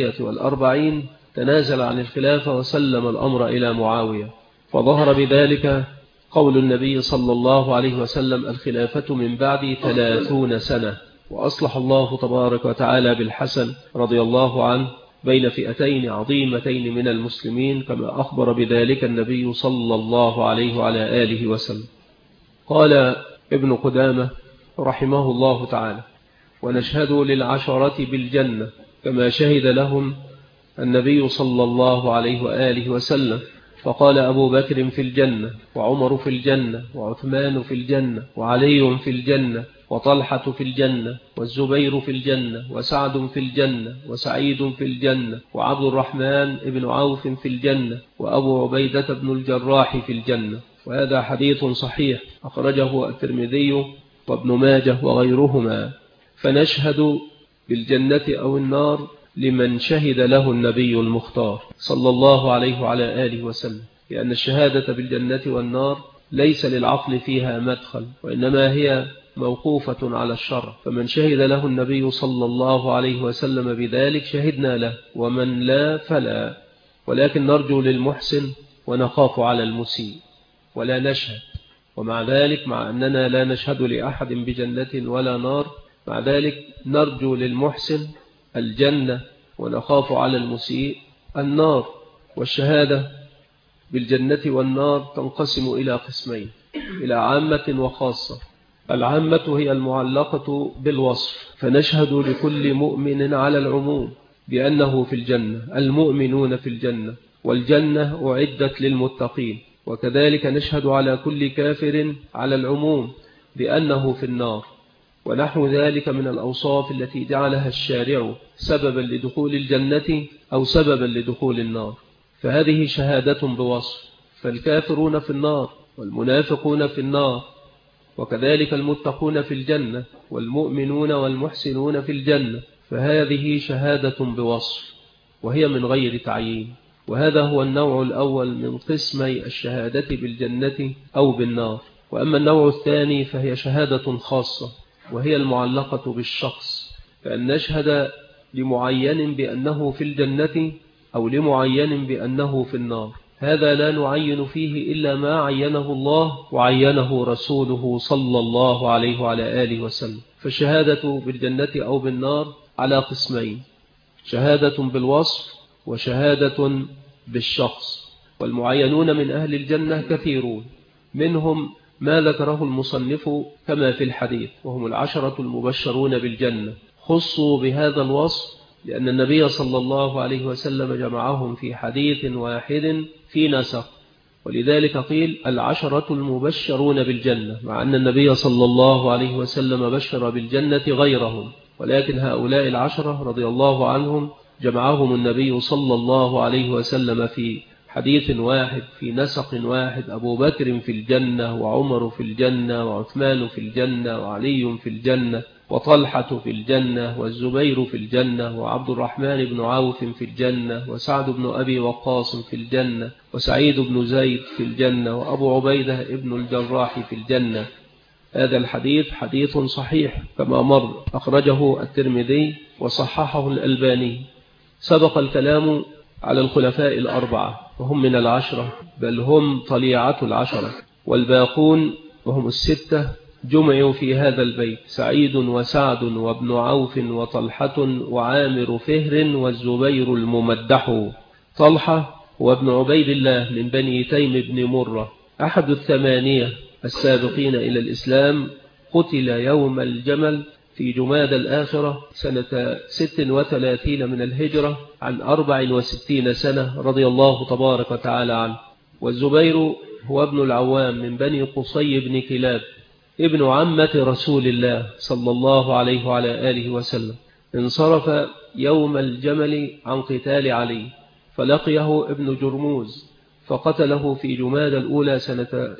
41 تنازل عن الخلافة وسلم الأمر إلى معاوية، فظهر بذلك قول النبي صلى الله عليه وسلم الخلافة من بعد 30 سنة. وأصلح الله تبارك وتعالى بالحسن رضي الله عنه بين فئتين عظيمتين من المسلمين كما أخبر بذلك النبي صلى الله عليه وعلى آله وسلم. قال ابن قدامة رحمه الله تعالى ونشهد للعشرة بالجنة كما شهد لهم النبي صلى الله عليه وآله وسلم، فقال أبو بكر في الجنة، وعمر في الجنة، وعثمان في الجنة، وعلي في الجنة، وطلحة في الجنة، والزبير في الجنة، وسعد في الجنة، وسعيد في الجنة، وعبد الرحمن بن عوف في الجنة، وأبو عبيدة بن الجراح في الجنة. وهذا حديث صحيح أخرجه الترمذي وابن ماجه وغيرهما. فنشهد بالجنة أو النار لمن شهد له النبي المختار صلى الله عليه وعلى آله وسلم، لأن الشهادة بالجنة والنار ليس للعقل فيها مدخل، وإنما هي موقوفة على الشرع. فمن شهد له النبي صلى الله عليه وسلم بذلك شهدنا له، ومن لا فلا. ولكن نرجو للمحسن ونخاف على المسيء ولا نشهد. ومع ذلك مع أننا لا نشهد لأحد بجنة ولا نار، مع ذلك نرجو للمحسن الجنة ونخاف على المسيء النار. والشهادة بالجنة والنار تنقسم إلى قسمين، إلى عامة وخاصة. العامة هي المعلقة بالوصف، فنشهد لكل مؤمن على العموم بأنه في الجنة، المؤمنون في الجنة، والجنة أعدت للمتقين. وكذلك نشهد على كل كافر على العموم بأنه في النار، ونحو ذلك من الأوصاف التي جعلها الشارع سببا لدخول الجنة أو سببا لدخول النار. فهذه شهادة بوصف، فالكافرون في النار، والمنافقون في النار، وكذلك المتقون في الجنة، والمؤمنون والمحسنون في الجنة. فهذه شهادة بوصف، وهي من غير تعيين. وهذا هو النوع الأول من قسمي الشهادة بالجنة أو بالنار. وأما النوع الثاني فهي شهادة خاصة، وهي المعلقة بالشخص، فأن نشهد لمعين بأنه في الجنة أو لمعين بأنه في النار. هذا لا نعين فيه إلا ما عينه الله وعينه رسوله صلى الله عليه وعلى آله وسلم. فالشهادة بالجنة أو بالنار على قسمين، شهادة بالوصف وشهادة بالشخص. والمعينون من أهل الجنة كثيرون، منهم ما ذكره المصنف كما في الحديث، وهم 10 المبشرون بالجنة، خصوا بهذا الوصف لأن النبي صلى الله عليه وسلم جمعهم في حديث واحد في نسق، ولذلك قيل 10 المبشرون بالجنة، مع أن النبي صلى الله عليه وسلم بشر بالجنة غيرهم، ولكن هؤلاء 10 رضي الله عنهم جمعهم النبي صلى الله عليه وسلم في حديث واحد في نسق واحد: أبو بكر في الجنة، وعمر في الجنة، وعثمان في الجنة، وعلي في الجنة، وطلحة في الجنة، والزبير في الجنة، وعبد الرحمن بن عوف في الجنة، وسعد بن أبي وقاص في الجنة، وسعيد بن زيد في الجنة، وأبو عبيدة بن الجراح في الجنة. هذا الحديث حديث صحيح كما مر، أخرجه الترمذي وصححه الألباني. سبق الكلام على الخلفاء الأربعة وهم من العشرة، بل هم طليعة العشرة، والباقون وهم الستة جمعوا في هذا البيت: سعيد وسعد وابن عوف وطلحة وعامر فهر والزبير الممدح. طلحة وابن عبيد الله من بني تيم بن مرة، أحد الثمانية السابقين إلى الإسلام، قتل يوم الجمل في جماد الآخرة سنة 36 من الهجرة عن 64 سنة، رضي الله تبارك وتعالى عنه. والزبير هو ابن العوام من بني قصي بن كلاب، ابن عمة رسول الله صلى الله عليه وعلى آله وسلم. انصرف يوم الجمل عن قتال علي، فلقيه ابن جرموز فقتله في جماد الأولى سنة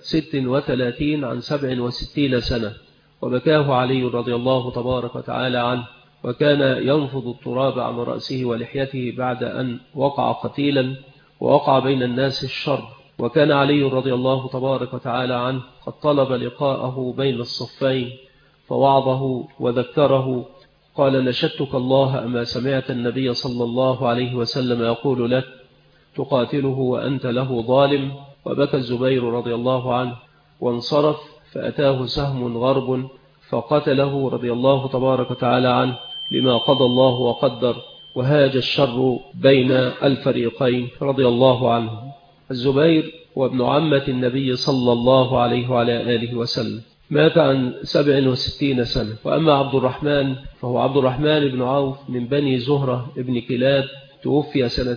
36 عن 67 سنة، وبكاه علي رضي الله تبارك وتعالى عنه، وكان ينفض التراب عن رأسه ولحيته بعد أن وقع قتيلا ووقع بين الناس الشر. وكان علي رضي الله تبارك وتعالى عنه قد طلب لقاءه بين الصفين فوعظه وذكره، قال: نشدتك الله أما سمعت النبي صلى الله عليه وسلم يقول لك تقاتله وأنت له ظالم؟ وبكى الزبير رضي الله عنه وانصرف، فأتاه سهم غرب فقتله رضي الله تبارك وتعالى عنه لما قضى الله وقدر، وهاج الشر بين الفريقين رضي الله عنه. الزبير وابن عمة النبي صلى الله عليه وعلى آله وسلم، مات عن 67 سنة. وأما عبد الرحمن فهو عبد الرحمن بن عوف من بني زهرة ابن كلاب، توفي سنة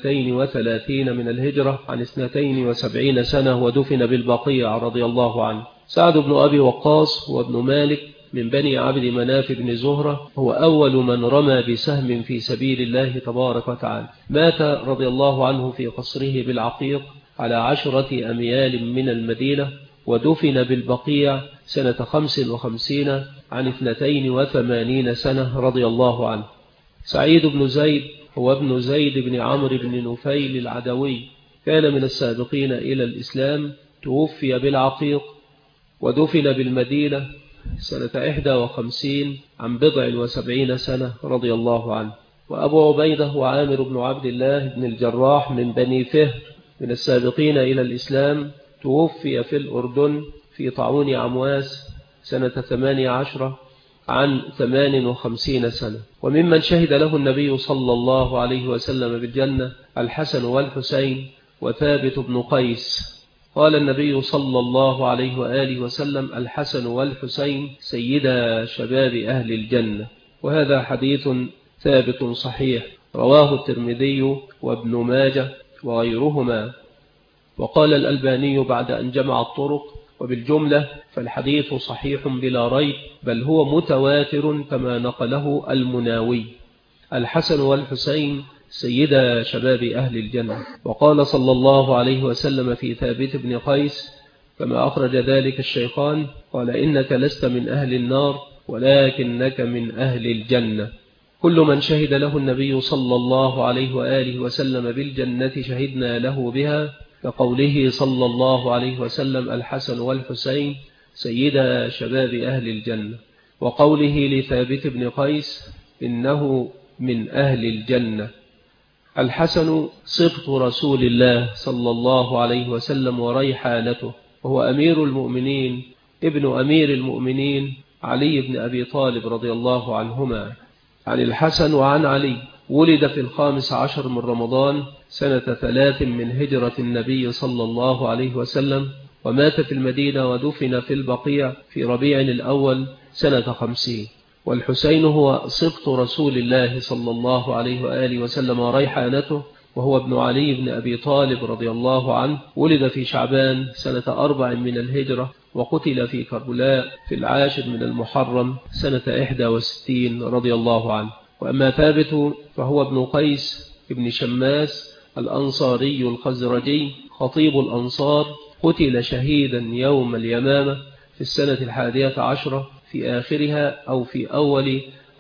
32 من الهجرة عن 72 سنة، ودفن بالبقيع رضي الله عنه. سعد بن أبي وقاص وابن مالك من بني عبد مناف بن زهرة، هو أول من رمى بسهم في سبيل الله تبارك وتعالى. مات رضي الله عنه في قصره بالعقيق على 10 أميال من المدينة، ودفن بالبقيع سنة 55 عن 82 سنة رضي الله عنه. سعيد بن زيد هو ابن زيد بن عمرو بن نفيل العدوي، كان من السابقين إلى الإسلام، توفي بالعقيق ودفن بالمدينة سنة 51 عن 70 سنة رضي الله عنه. وأبو عبيدة وعامر بن عبد الله بن الجراح من بني فهر من السابقين إلى الإسلام، توفي في الأردن في طاعون عمواس سنة 18 عن 58 سنة. وممن شهد له النبي صلى الله عليه وسلم بالجنة الحسن والحسين وثابت بن قيس. قال النبي صلى الله عليه وآله وسلم: الحسن والحسين سيدا شباب أهل الجنة. وهذا حديث ثابت صحيح، رواه الترمذي وابن ماجه وغيرهما. وقال الألباني بعد أن جمع الطرق: وبالجملة فالحديث صحيح بلا ريب، بل هو متواتر كما نقله المناوي. الحسن والحسين سيدا شباب أهل الجنة. وقال صلى الله عليه وسلم في ثابت بن قيس كما أخرج ذلك الشيخان، قال: إنك لست من أهل النار ولكنك من أهل الجنة. كل من شهد له النبي صلى الله عليه وآله وسلم بالجنة شهدنا له بها، كقوله صلى الله عليه وسلم: الحسن والحسين سيدا شباب أهل الجنة، وقوله لثابت بن قيس: إنه من أهل الجنة. الحسن صبط رسول الله صلى الله عليه وسلم وريحانته، وهو أمير المؤمنين ابن أمير المؤمنين علي بن أبي طالب رضي الله عنهما. عن الحسن وعن علي: ولد في 15 من رمضان سنة 3 من هجرة النبي صلى الله عليه وسلم، ومات في المدينة ودفن في البقيع في ربيع الأول سنة 50. والحسين هو صبط رسول الله صلى الله عليه وآله وسلم وريحانته، وهو ابن علي بن أبي طالب رضي الله عنه. ولد في شعبان سنة 4 من الهجرة، وقتل في كربلاء في 10 من المحرم سنة 61 رضي الله عنه. وأما ثابت فهو ابن قيس ابن شماس الأنصاري الخزرجي خطيب الأنصار، قتل شهيدا يوم اليمامة في 11 في آخرها أو في أول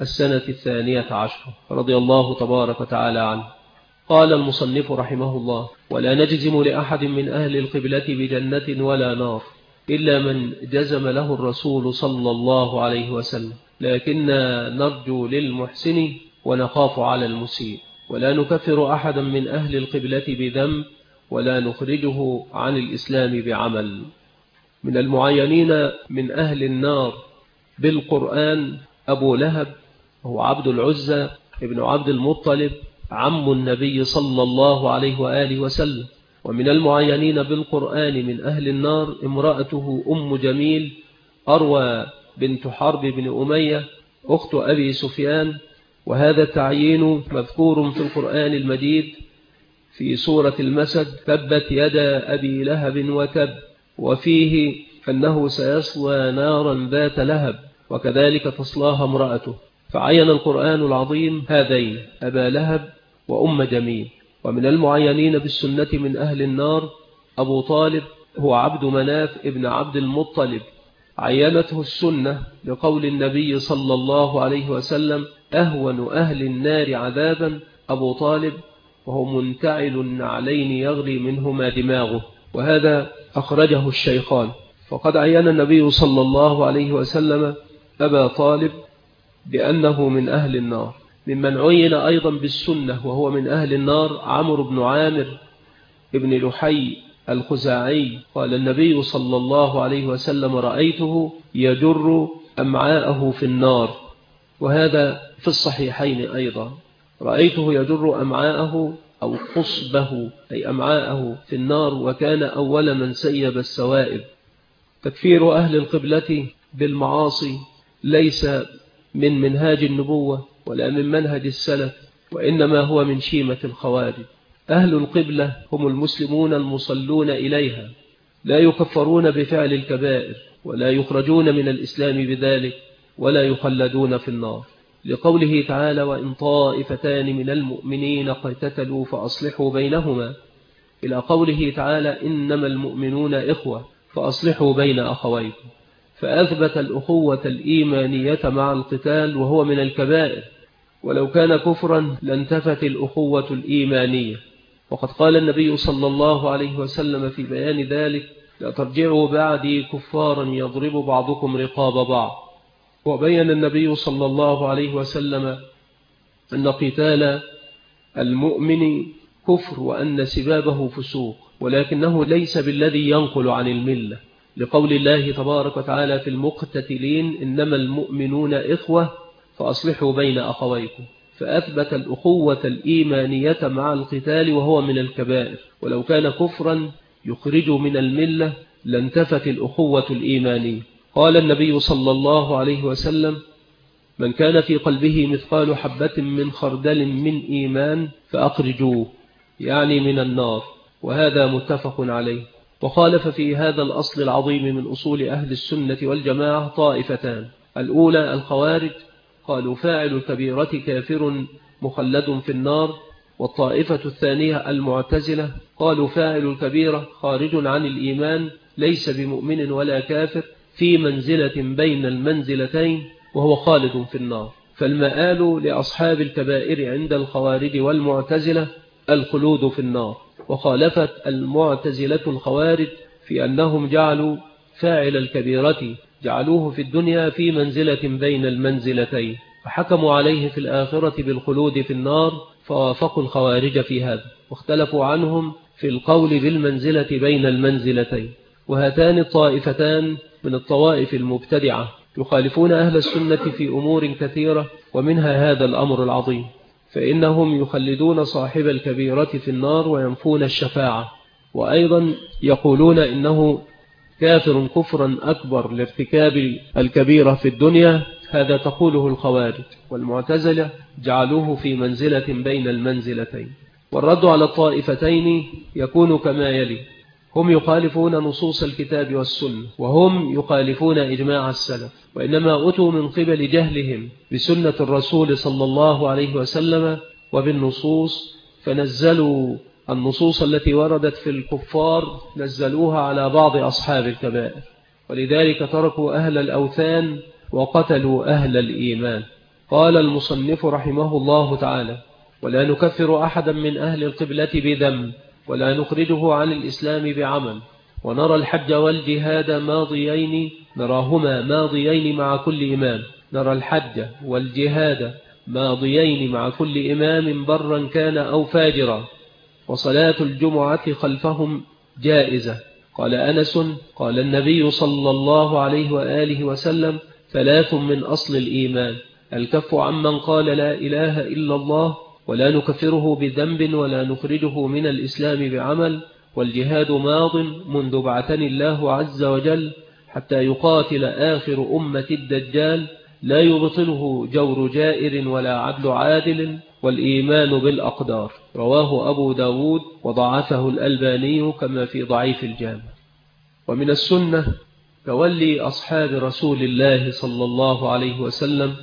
12 رضي الله تبارك وتعالى عنه. قال المصنف رحمه الله: ولا نجزم لأحد من أهل القبلة بجنة ولا نار إلا من جزم له الرسول صلى الله عليه وسلم، لكننا نرجو للمحسن ونخاف على المسيء، ولا نكفر أحدا من أهل القبلة بذنب ولا نخرجه عن الإسلام بعمل. من المعينين من أهل النار بالقرآن أبو لهب، هو عبد العزى ابن عبد المطلب عم النبي صلى الله عليه وآله وسلم. ومن المعينين بالقرآن من أهل النار امرأته أم جميل أروى بنت حرب بن أمية أخت أبي سفيان، وهذا التعيين مذكور في القرآن المجيد في سورة المسد: تبت يدا أبي لهب وتب، وفيه أنه سيصلى نارا ذات لهب، وكذلك تصلاها امرأته. فعين القرآن العظيم هذين أبا لهب وأم جميل. ومن المعينين بالسنة من أهل النار أبو طالب، هو عبد مناف ابن عبد المطلب، عينته السنة لقول النبي صلى الله عليه وسلم: أهون أهل النار عذابا أبو طالب، وهو منتعل النعلين يغلي منهما دماغه. وهذا أخرجه الشيخان. فقد عين النبي صلى الله عليه وسلم أبا طالب بأنه من أهل النار. ممن عين أيضا بالسنة وهو من أهل النار عمرو بن عامر ابن لحي الخزاعي، قال النبي صلى الله عليه وسلم: رأيته يجر أمعاءه في النار. وهذا في الصحيحين أيضا، رأيته يجر أمعاءه أو قصبه أي أمعاءه في النار، وكان أول من سيب السوائب. تكفير أهل القبلة بالمعاصي ليس من منهاج النبوة ولا من منهج السلف، وإنما هو من شيمة الخوارج. أهل القبلة هم المسلمون المصلون إليها، لا يكفرون بفعل الكبائر ولا يخرجون من الإسلام بذلك ولا يخلدون في النار، لقوله تعالى: وإن طائفتان من المؤمنين اقتتلوا فأصلحوا بينهما، إلى قوله تعالى: إنما المؤمنون إخوة فأصلحوا بين أخويكم. فأثبت الأخوة الإيمانية مع القتال، وهو من الكبائر، ولو كان كفرا لانتفت الأخوة الإيمانية. وقد قال النبي صلى الله عليه وسلم في بيان ذلك: لا ترجعوا بعدي كفارا يضرب بعضكم رقاب بعض. وبين النبي صلى الله عليه وسلم أن قتال المؤمن كفر وأن سبابه فسوق، ولكنه ليس بالذي ينقل عن الملة، لقول الله تبارك وتعالى في المقتتلين: إنما المؤمنون إخوة فأصلحوا بين أخويكم. فأثبت الأخوة الإيمانية مع القتال، وهو من الكبائر، ولو كان كفرا يخرج من الملة لانتفت الأخوة الإيمانية. قال النبي صلى الله عليه وسلم: من كان في قلبه مثقال حبة من خردل من إيمان فأخرجوه، يعني من النار. وهذا متفق عليه. وخالف في هذا الأصل العظيم من أصول أهل السنة والجماعة طائفتان: الأولى الخوارج، قالوا فاعل الكبيرة كافر مخلد في النار. والطائفة الثانية المعتزلة، قالوا فاعل الكبيرة خارج عن الإيمان، ليس بمؤمن ولا كافر، في منزلة بين المنزلتين، وهو خالد في النار. فالمآل لأصحاب الكبائر عند الخوارج والمعتزلة الخلود في النار. وخالفت المعتزلة الخوارج في أنهم جعلوا فاعل الكبيرة جعلوه في الدنيا في منزلة بين المنزلتين، فحكموا عليه في الآخرة بالخلود في النار، فوافقوا الخوارج في هذا، واختلفوا عنهم في القول بالمنزلة بين المنزلتين. وهاتان الطائفتان من الطوائف المبتدعة يخالفون أهل السنة في أمور كثيرة، ومنها هذا الأمر العظيم، فإنهم يخلدون صاحب الكبيرة في النار وينفون الشفاعة، وأيضا يقولون إنه كافر كفرا أكبر لارتكاب الكبيرة في الدنيا، هذا تقوله الخوارج. والمعتزلة جعلوه في منزلة بين المنزلتين. والرد على الطائفتين يكون كما يلي: هم يخالفون نصوص الكتاب والسنة، وهم يخالفون إجماع السلف، وإنما أتوا من قبل جهلهم بسنة الرسول صلى الله عليه وسلم وبالنصوص، فنزلوا النصوص التي وردت في الكفار نزلوها على بعض أصحاب الكبائر، ولذلك تركوا أهل الأوثان وقتلوا أهل الإيمان. قال المصنف رحمه الله تعالى: ولا نكفر أحدا من أهل القبلة بذنب، ولا نخرجه عن الإسلام بعمل، ونرى الحج والجهاد نراهما ماضيين مع كل إمام، نرى الحج والجهاد ماضيين مع كل إمام برا كان أو فاجرا، وصلاة الجمعة خلفهم جائزة. قال أنس: قال النبي صلى الله عليه وآله وسلم: 3 من أصل الإيمان: الكف عمن قال لا إله إلا الله، ولا نكفره بذنب، ولا نخرجه من الإسلام بعمل، والجهاد ماض منذ بعثني الله عز وجل حتى يقاتل آخر أمة الدجال، لا يبطله جور جائر ولا عدل عادل، والإيمان بالأقدار. رواه أبو داود وضعفه الألباني كما في ضعيف الجامع. ومن السنة تولي أصحاب رسول الله صلى الله عليه وسلم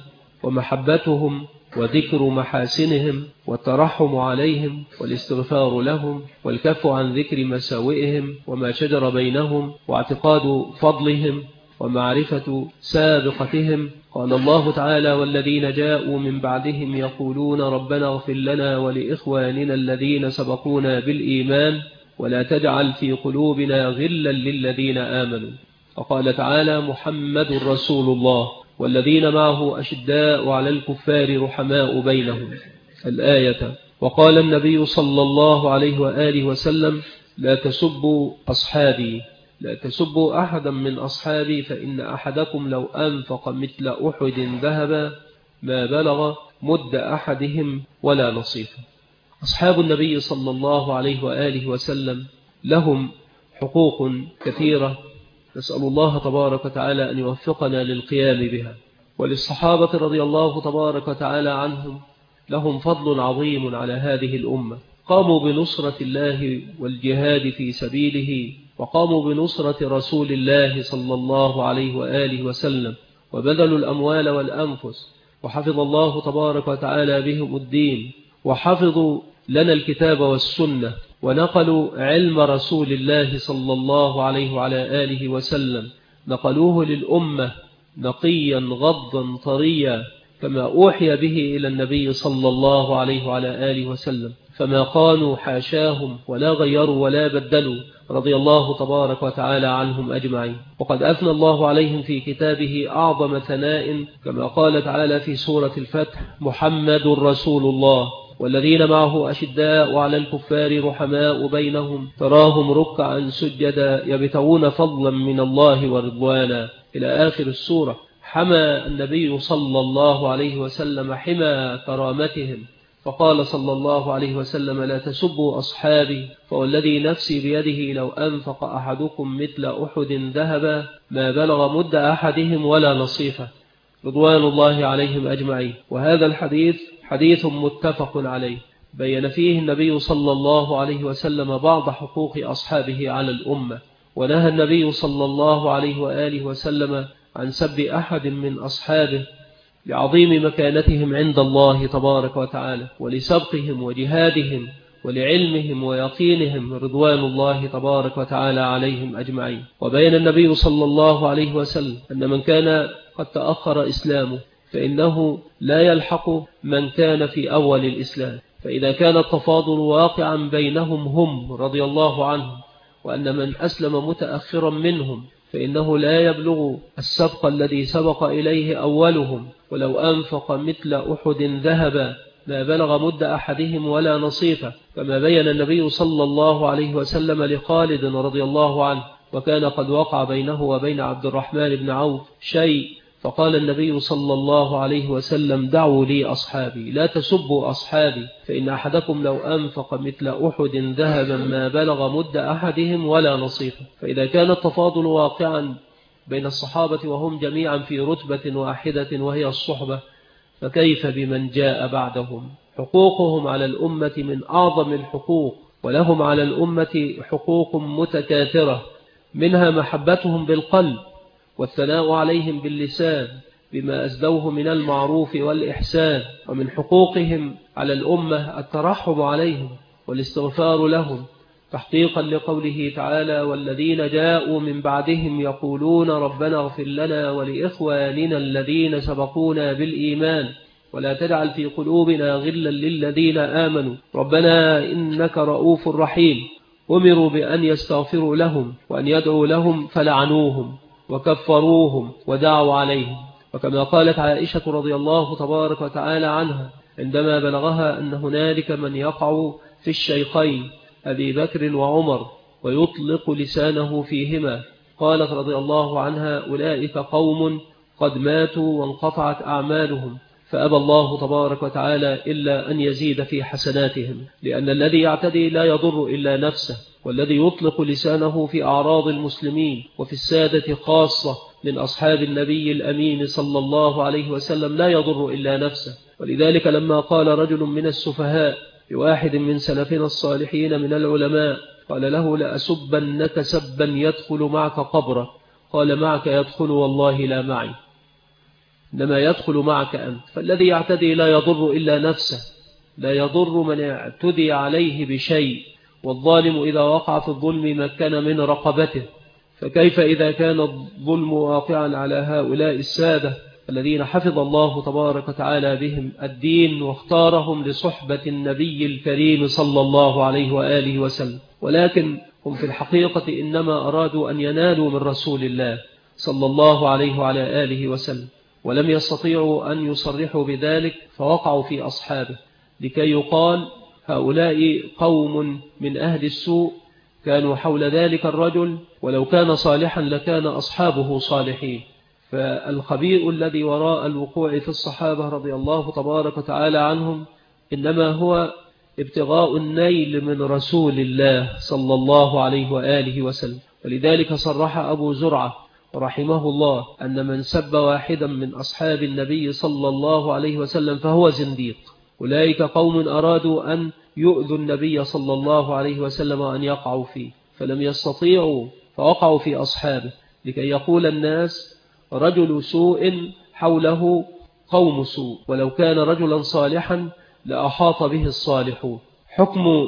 ومحبتهم وذكر محاسنهم والترحم عليهم والاستغفار لهم والكف عن ذكر مساوئهم وما شجر بينهم واعتقاد فضلهم ومعرفة سابقتهم. قال الله تعالى: والذين جاءوا من بعدهم يقولون ربنا اغفر لنا ولإخواننا الذين سبقونا بالإيمان ولا تجعل في قلوبنا غلا للذين آمنوا. وقال تعالى: محمد رسول الله والذين معه أشداء على الكفار رحماء بينهم، الآية. وقال النبي صلى الله عليه وآله وسلم: لا تسبوا أصحابي، لا تسبوا أحدا من أصحابي، فإن أحدكم لو أنفق مثل أحد ذهبا ما بلغ مد أحدهم ولا نصيفا. أصحاب النبي صلى الله عليه وآله وسلم لهم حقوق كثيرة، نسأل الله تبارك وتعالى أن يوفقنا للقيام بها. وللصحابة رضي الله تبارك وتعالى عنهم لهم فضل عظيم على هذه الأمة، قاموا بنصرة الله والجهاد في سبيله، وقاموا بنصرة رسول الله صلى الله عليه وآله وسلم، وبذلوا الأموال والأنفس، وحفظ الله تبارك وتعالى بهم الدين، وحفظوا لنا الكتاب والسنة، ونقلوا علم رسول الله صلى الله عليه وعلى آله وسلم، نقلوه للأمة نقيا غضا طريا كما أوحي به إلى النبي صلى الله عليه وعلى آله وسلم، فما قالوا حاشاهم ولا غيروا ولا بدلوا، رضي الله تبارك وتعالى عنهم أجمعين. وقد أثنى الله عليهم في كتابه أعظم ثناء كما قال تعالى في سورة الفتح: محمد رسول الله والذين معه أشداء على الكفار رحماء بينهم تراهم ركعا سجدا يبتغون فضلا من الله ورضوانا، إلى آخر السورة. حمى النبي صلى الله عليه وسلم حمى كرامتهم، فقال صلى الله عليه وسلم: لا تسبوا أصحابي، فوالذي نفسي بيده لو أنفق أحدكم مثل أحد ذهبا ما بلغ مد أحدهم ولا نصيفه، رضوان الله عليهم أجمعين. وهذا الحديث حديث متفق عليه، بين فيه النبي صلى الله عليه وسلم بعض حقوق أصحابه على الأمة، ونهى النبي صلى الله عليه وآله وسلم عن سب أحد من أصحابه لعظيم مكانتهم عند الله تبارك وتعالى، ولسبقهم وجهادهم ولعلمهم ويقينهم، رضوان الله تبارك وتعالى عليهم أجمعين. وبين النبي صلى الله عليه وسلم أن من كان قد تأخر إسلامه فإنه لا يلحق من كان في أول الإسلام، فإذا كان التفاضل واقعا بينهم هم رضي الله عنهم، وأن من أسلم متأخرا منهم فإنه لا يبلغ السبق الذي سبق إليه أولهم، ولو أنفق مثل أحد ذهبا ما بلغ مد أحدهم ولا نصيفه، كما بين النبي صلى الله عليه وسلم لخالد رضي الله عنه، وكان قد وقع بينه وبين عبد الرحمن بن عوف شيء، فقال النبي صلى الله عليه وسلم: دعوا لي أصحابي، لا تسبوا أصحابي، فإن أحدكم لو أنفق مثل أحد ذهبا ما بلغ مد أحدهم ولا نصيفه. فإذا كان التفاضل واقعا بين الصحابة وهم جميعا في رتبة واحدة وهي الصحبة، فكيف بمن جاء بعدهم؟ حقوقهم على الأمة من أعظم الحقوق، ولهم على الأمة حقوق متكاثرة، منها محبتهم بالقلب والثناء عليهم باللسان بما أسدوه من المعروف والإحسان. ومن حقوقهم على الأمة الترحم عليهم والاستغفار لهم، تحقيقا لقوله تعالى: والذين جاءوا من بعدهم يقولون ربنا اغفر لنا ولإخواننا الذين سبقونا بالإيمان ولا تجعل في قلوبنا غلا للذين آمنوا ربنا إنك رؤوف رحيم. أمروا بأن يستغفروا لهم وأن يدعوا لهم فلعنوهم وكفروهم ودعوا عليهم. وكما قالت عائشة رضي الله تبارك وتعالى عنها عندما بلغها أن هنالك من يقع في الشيخين أبي بكر وعمر ويطلق لسانه فيهما، قالت رضي الله عنها: أولئك قوم قد ماتوا وانقطعت أعمالهم، فأبى الله تبارك وتعالى إلا أن يزيد في حسناتهم، لأن الذي يعتدي لا يضر إلا نفسه، والذي يطلق لسانه في أعراض المسلمين وفي السادة خاصة من أصحاب النبي الأمين صلى الله عليه وسلم لا يضر إلا نفسه. ولذلك لما قال رجل من السفهاء لواحد من سلفنا الصالحين من العلماء، قال له: لأسبنك سبا يدخل معك قبره، قال: معك يدخل والله لا معي، إنما يدخل معك أنت. فالذي يعتدي لا يضر إلا نفسه، لا يضر من اعتدي عليه بشيء، والظالم إذا وقع في الظلم مكن من رقبته، فكيف إذا كان الظلم واقعا على هؤلاء السادة الذين حفظ الله تبارك وتعالى بهم الدين واختارهم لصحبة النبي الكريم صلى الله عليه وآله وسلم، ولكن هم في الحقيقة إنما أرادوا أن ينالوا من رسول الله صلى الله عليه وعلى آله وسلم، ولم يستطيعوا أن يصرحوا بذلك فوقعوا في أصحابه، لكي يقال: هؤلاء قوم من أهل السوء كانوا حول ذلك الرجل، ولو كان صالحا لكان أصحابه صالحين. فالخبيء الذي وراء الوقوع في الصحابة رضي الله تبارك وتعالى عنهم إنما هو ابتغاء النيل من رسول الله صلى الله عليه وآله وسلم. ولذلك صرح أبو زرعة رحمه الله أن من سب واحدا من أصحاب النبي صلى الله عليه وسلم فهو زنديق. أولئك قوم أرادوا أن يؤذوا النبي صلى الله عليه وسلم وأن يقعوا فيه، فلم يستطيعوا فوقعوا في أصحابه، لكي يقول الناس: رجل سوء حوله قوم سوء، ولو كان رجلا صالحا لأحاط به الصالحون. حكم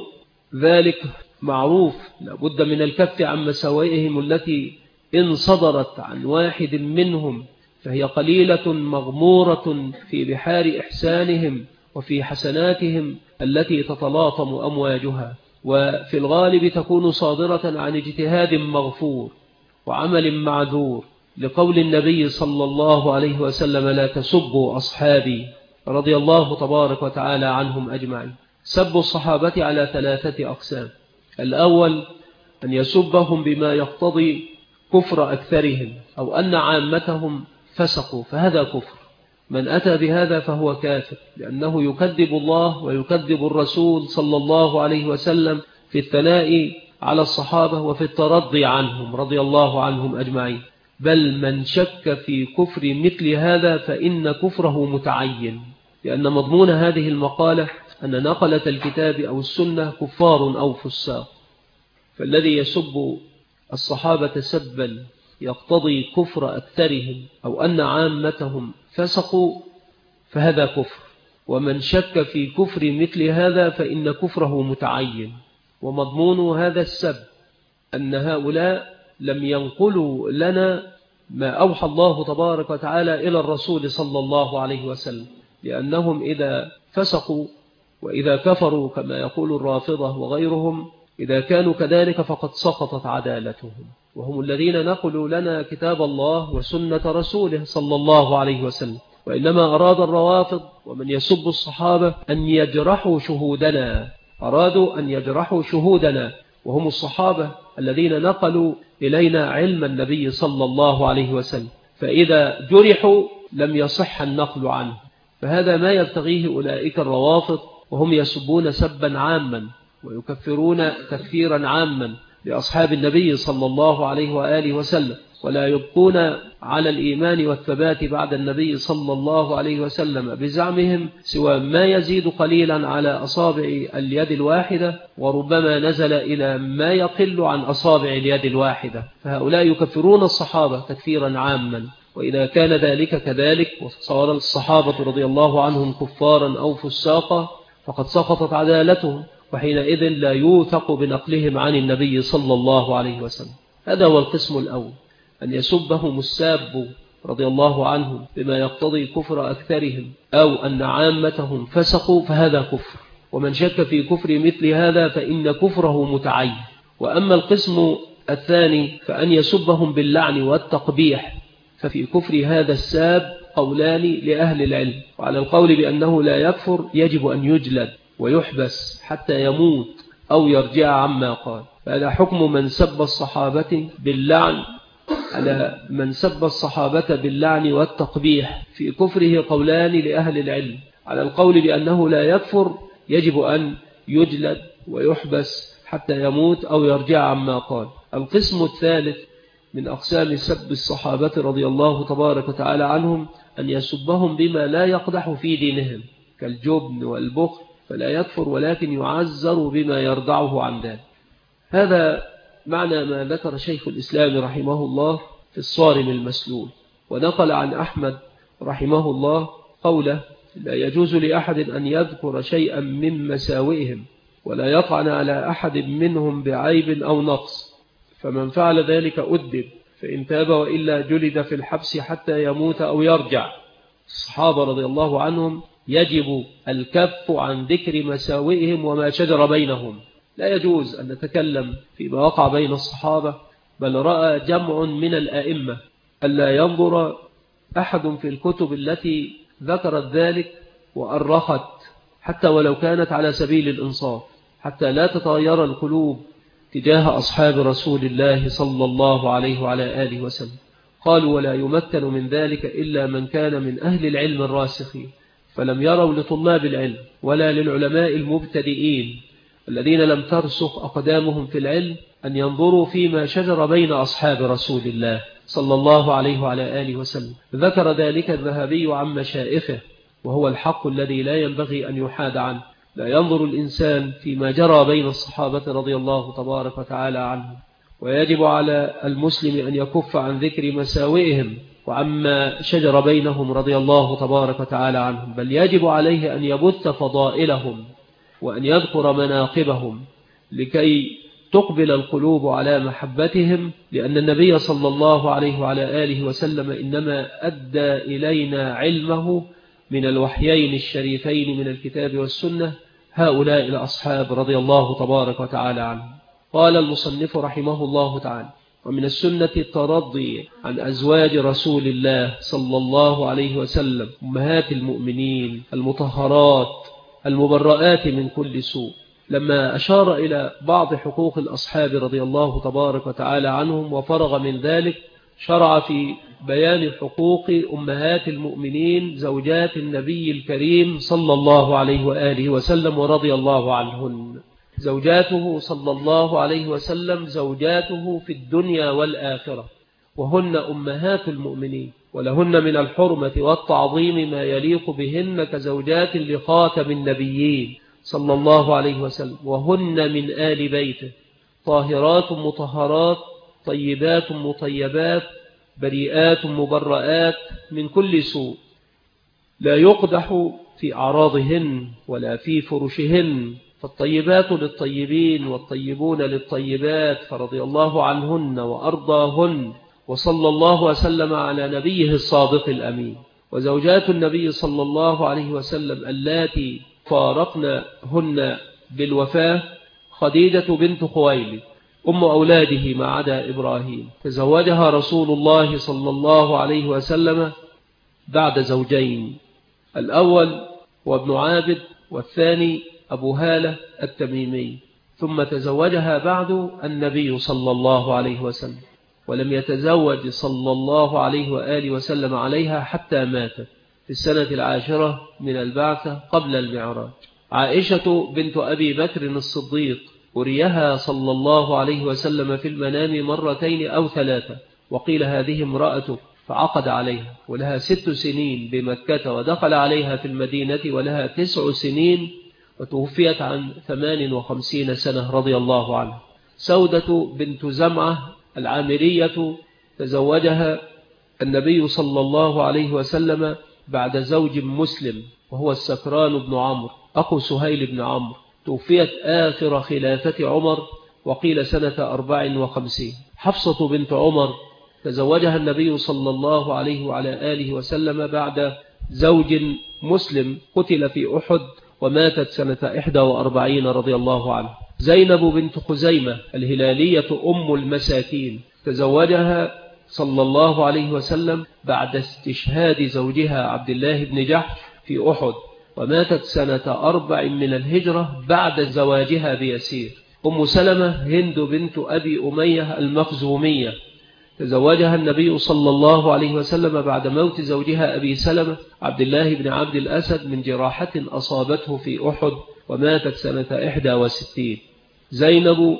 ذلك معروف، لابد من الكف عن مساوئهم التي إن صدرت عن واحد منهم فهي قليلة مغمورة في بحار إحسانهم وفي حسناتهم التي تتلاطم أمواجها، وفي الغالب تكون صادرة عن اجتهاد مغفور وعمل معذور، لقول النبي صلى الله عليه وسلم: لا تسبوا أصحابي، رضي الله تبارك وتعالى عنهم أجمعين. سب الصحابة على 3 أقسام: الأول أن يسبهم بما يقتضي كفر أكثرهم، أو أن عامتهم فسقوا، فهذا كفر، من أتى بهذا فهو كافر، لأنه يكذب الله ويكذب الرسول صلى الله عليه وسلم في الثناء على الصحابة وفي الترضي عنهم رضي الله عنهم أجمعين. بل من شك في كفر مثل هذا فإن كفره متعين، لأن مضمون هذه المقالة أن نقلة الكتاب أو السنة كفار أو فساق. فالذي يسب الصحابة سبا يقتضي كفر أكثرهم أو أن عامتهم فسقوا فهذا كفر، ومن شك في كفر مثل هذا فإن كفره متعين. ومضمون هذا السب أن هؤلاء لم ينقلوا لنا ما أوحى الله تبارك وتعالى إلى الرسول صلى الله عليه وسلم، لأنهم إذا فسقوا وإذا كفروا كما يقول الرافضة وغيرهم، إذا كانوا كذلك فقد سقطت عدالتهم، وهم الذين نقلوا لنا كتاب الله وسنة رسوله صلى الله عليه وسلم. وإنما أراد الروافض ومن يسب الصحابة أن يجرحوا شهودنا، أرادوا أن يجرحوا شهودنا، وهم الصحابة الذين نقلوا إلينا علم النبي صلى الله عليه وسلم، فإذا جرحوا لم يصح النقل عنه. فهذا ما يبتغيه أولئك الروافض، وهم يسبون سبا عاما ويكفرون تكفيرا عاما لأصحاب النبي صلى الله عليه وآله وسلم، ولا يبقون على الإيمان والثبات بعد النبي صلى الله عليه وسلم بزعمهم سوى ما يزيد قليلا على أصابع اليد الواحدة، وربما نزل إلى ما يقل عن أصابع اليد الواحدة، فهؤلاء يكفرون الصحابة تكفيرا عاما. وإذا كان ذلك كذلك وصار الصحابة رضي الله عنهم كفارا أو فساقا فقد سقطت عدالتهم، وحينئذ لا يوثق بنقلهم عن النبي صلى الله عليه وسلم. هذا هو القسم الأول، أن يسبهم الساب رضي الله عنهم بما يقتضي كفر أكثرهم، أو أن عامتهم فسقوا، فهذا كفر، ومن شك في كفر مثل هذا فإن كفره متعين. وأما القسم الثاني فأن يسبهم باللعن والتقبيح، ففي كفر هذا الساب قولان لأهل العلم، وعلى القول بأنه لا يكفر يجب أن يجلد ويحبس حتى يموت أو يرجع عما قال. فهذا حكم من سب الصحابة باللعن على من سب الصحابة باللعن والتقبيح. في كفره قولان لأهل العلم، على القول بأنه لا يكفر يجب أن يجلد ويحبس حتى يموت أو يرجع عما قال. القسم الثالث من أقسام سب الصحابة رضي الله تبارك وتعالى عنهم أن يسبهم بما لا يقدح في دينهم كالجبن والبخل، فلا يكفر ولكن يعزر بما يرضعه عن ذلك. هذا معنى ما ذكر شيخ الإسلام رحمه الله في الصارم المسلول، ونقل عن أحمد رحمه الله قوله: لا يجوز لأحد أن يذكر شيئا من مساوئهم ولا يطعن على أحد منهم بعيب أو نقص، فمن فعل ذلك أدب، فإن تاب وإلا جلد في الحبس حتى يموت أو يرجع. الصحابة رضي الله عنهم يجب الكف عن ذكر مساوئهم وما شجر بينهم، لا يجوز أن نتكلم فيما وقع بين الصحابة، بل رأى جمع من الأئمة ألا ينظر أحد في الكتب التي ذكرت ذلك وأرخت حتى ولو كانت على سبيل الإنصاف، حتى لا تتغير القلوب تجاه أصحاب رسول الله صلى الله عليه وعلى آله وسلم. قالوا: ولا يمكن من ذلك إلا من كان من أهل العلم الراسخين، فلم يروا لطلاب العلم ولا للعلماء المبتدئين الذين لم ترسخ أقدامهم في العلم أن ينظروا فيما شجر بين أصحاب رسول الله صلى الله عليه وعلى آله وسلم. ذكر ذلك الذهبي عن مشائخه، وهو الحق الذي لا ينبغي أن يحاد عنه. لا ينظر الإنسان فيما جرى بين الصحابة رضي الله تبارك وتعالى عنهم، ويجب على المسلم أن يكف عن ذكر مساوئهم وعما شجر بينهم رضي الله تبارك وتعالى عنهم، بل يجب عليه أن يبث فضائلهم وأن يذكر مناقبهم لكي تقبل القلوب على محبتهم، لأن النبي صلى الله عليه وعلى آله وسلم إنما أدى إلينا علمه من الوحيين الشريفين من الكتاب والسنة، هؤلاء الأصحاب رضي الله تبارك وتعالى عنهم. قال المصنف رحمه الله تعالى: ومن السنة الترضي عن أزواج رسول الله صلى الله عليه وسلم أمهات المؤمنين المطهرات المبرآت من كل سوء. لما أشار إلى بعض حقوق الأصحاب رضي الله تبارك وتعالى عنهم وفرغ من ذلك، شرع في بيان حقوق أمهات المؤمنين زوجات النبي الكريم صلى الله عليه وآله وسلم ورضي الله عنهن. زوجاته صلى الله عليه وسلم زوجاته في الدنيا والآخرة، وهن أمهات المؤمنين، ولهن من الحرمة والتعظيم ما يليق بهن كزوجات لخاتم النبيين صلى الله عليه وسلم، وهن من آل بيته طاهرات مطهرات طيبات مطيبات بريئات مبرآت من كل سوء، لا يقدح في أعراضهن ولا في فرشهن، فالطيبات للطيبين والطيبون للطيبات، فرضي الله عنهن وأرضاهن، وصلى الله وسلم على نبيه الصادق الأمين. وزوجات النبي صلى الله عليه وسلم اللاتي فارقنهن بالوفاة: خديجة بنت خويلد أم أولاده ما عدا إبراهيم، تزوجها رسول الله صلى الله عليه وسلم بعد زوجين، الأول وابن عابد، والثاني أبو هالة التميمي، ثم تزوجها بعد النبي صلى الله عليه وسلم، ولم يتزوج صلى الله عليه وآله وسلم عليها حتى ماتت في السنة 10 من البعثة قبل المعراج. عائشة بنت أبي بكر الصديق أريها صلى الله عليه وسلم في المنام 2 أو 3، وقيل هذه امرأته، فعقد عليها، ولها 6 سنين بمكة، ودخل عليها في المدينة ولها 9 سنين، وتوفيت عن 58 سنة رضي الله عنها. سودة بنت زمعة العامرية تزوجها النبي صلى الله عليه وسلم بعد زوج مسلم، وهو السكران بن عمرو أخو سهيل بن عمرو، توفيت آخر خلافة عمر، وقيل سنة 54. حفصة بنت عمر تزوجها النبي صلى الله عليه وعلى آله وسلم بعد زوج مسلم قتل في أحد، وماتت سنة 41 رضي الله عنه. زينب بنت خزيمة الهلالية أم المساكين تزوجها صلى الله عليه وسلم بعد استشهاد زوجها عبد الله بن جحش في أحد، وماتت سنة 4 من الهجرة بعد زواجها بيسير. أم سلمة هند بنت أبي أمية المخزومية تزوجها النبي صلى الله عليه وسلم بعد موت زوجها أبي سلمة عبد الله بن عبد الأسد من جراحة أصابته في أحد، وماتت سنة 61. زينب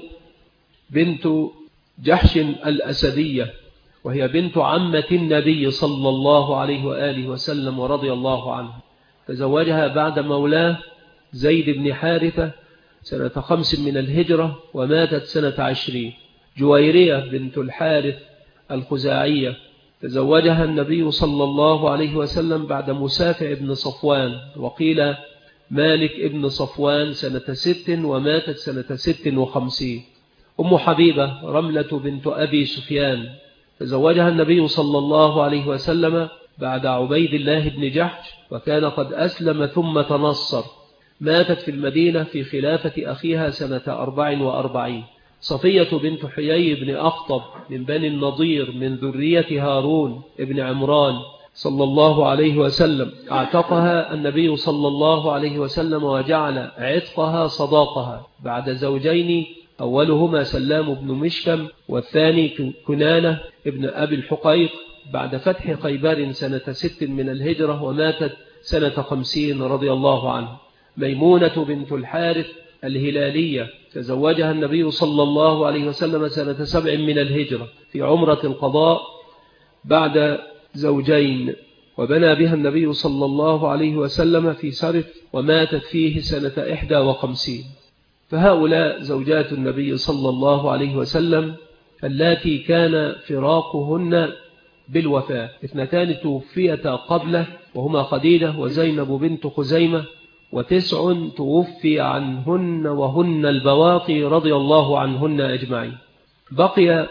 بنت جحش الأسدية، وهي بنت عمة النبي صلى الله عليه وآله وسلم ورضي الله عنه، تزوجها بعد مولاه زيد بن حارثة سنة 5 من الهجرة، وماتت سنة 20. جويرية بنت الحارث الخزاعية تزوجها النبي صلى الله عليه وسلم بعد مسافع بن صفوان، وقيل مالك ابن صفوان سنة 6، وماتت سنة 56. أم حبيبة رملة بنت أبي سفيان تزوجها النبي صلى الله عليه وسلم بعد عبيد الله بن جحش، وكان قد أسلم ثم تنصر، ماتت في المدينة في خلافة أخيها سنة 44. صفية بنت حيي بن أخطب من بني النضير من ذرية هارون ابن عمران صلى الله عليه وسلم، اعتقها النبي صلى الله عليه وسلم وجعل عتقها صداقها بعد زوجين، أولهما سلام بن مشكم، والثاني كنانة ابن أبي الحقيق، بعد فتح خيبر سنة 6 من الهجرة، وماتت سنة 50 رضي الله عنه. ميمونة بنت الحارث الهلالية تزوجها النبي صلى الله عليه وسلم سنة 7 من الهجرة في عمرة القضاء بعد زوجين، وبنى بها النبي صلى الله عليه وسلم في سرف، وماتت فيه سنة 51. فهؤلاء زوجات النبي صلى الله عليه وسلم اللاتي كان فراقهن بالوفاة. 2 توفيتا قبله، وهما خديجة وزينب بنت خزيمة، و9 توفي عنهن وهن البواقي رضي الله عنهن أجمعين. بقي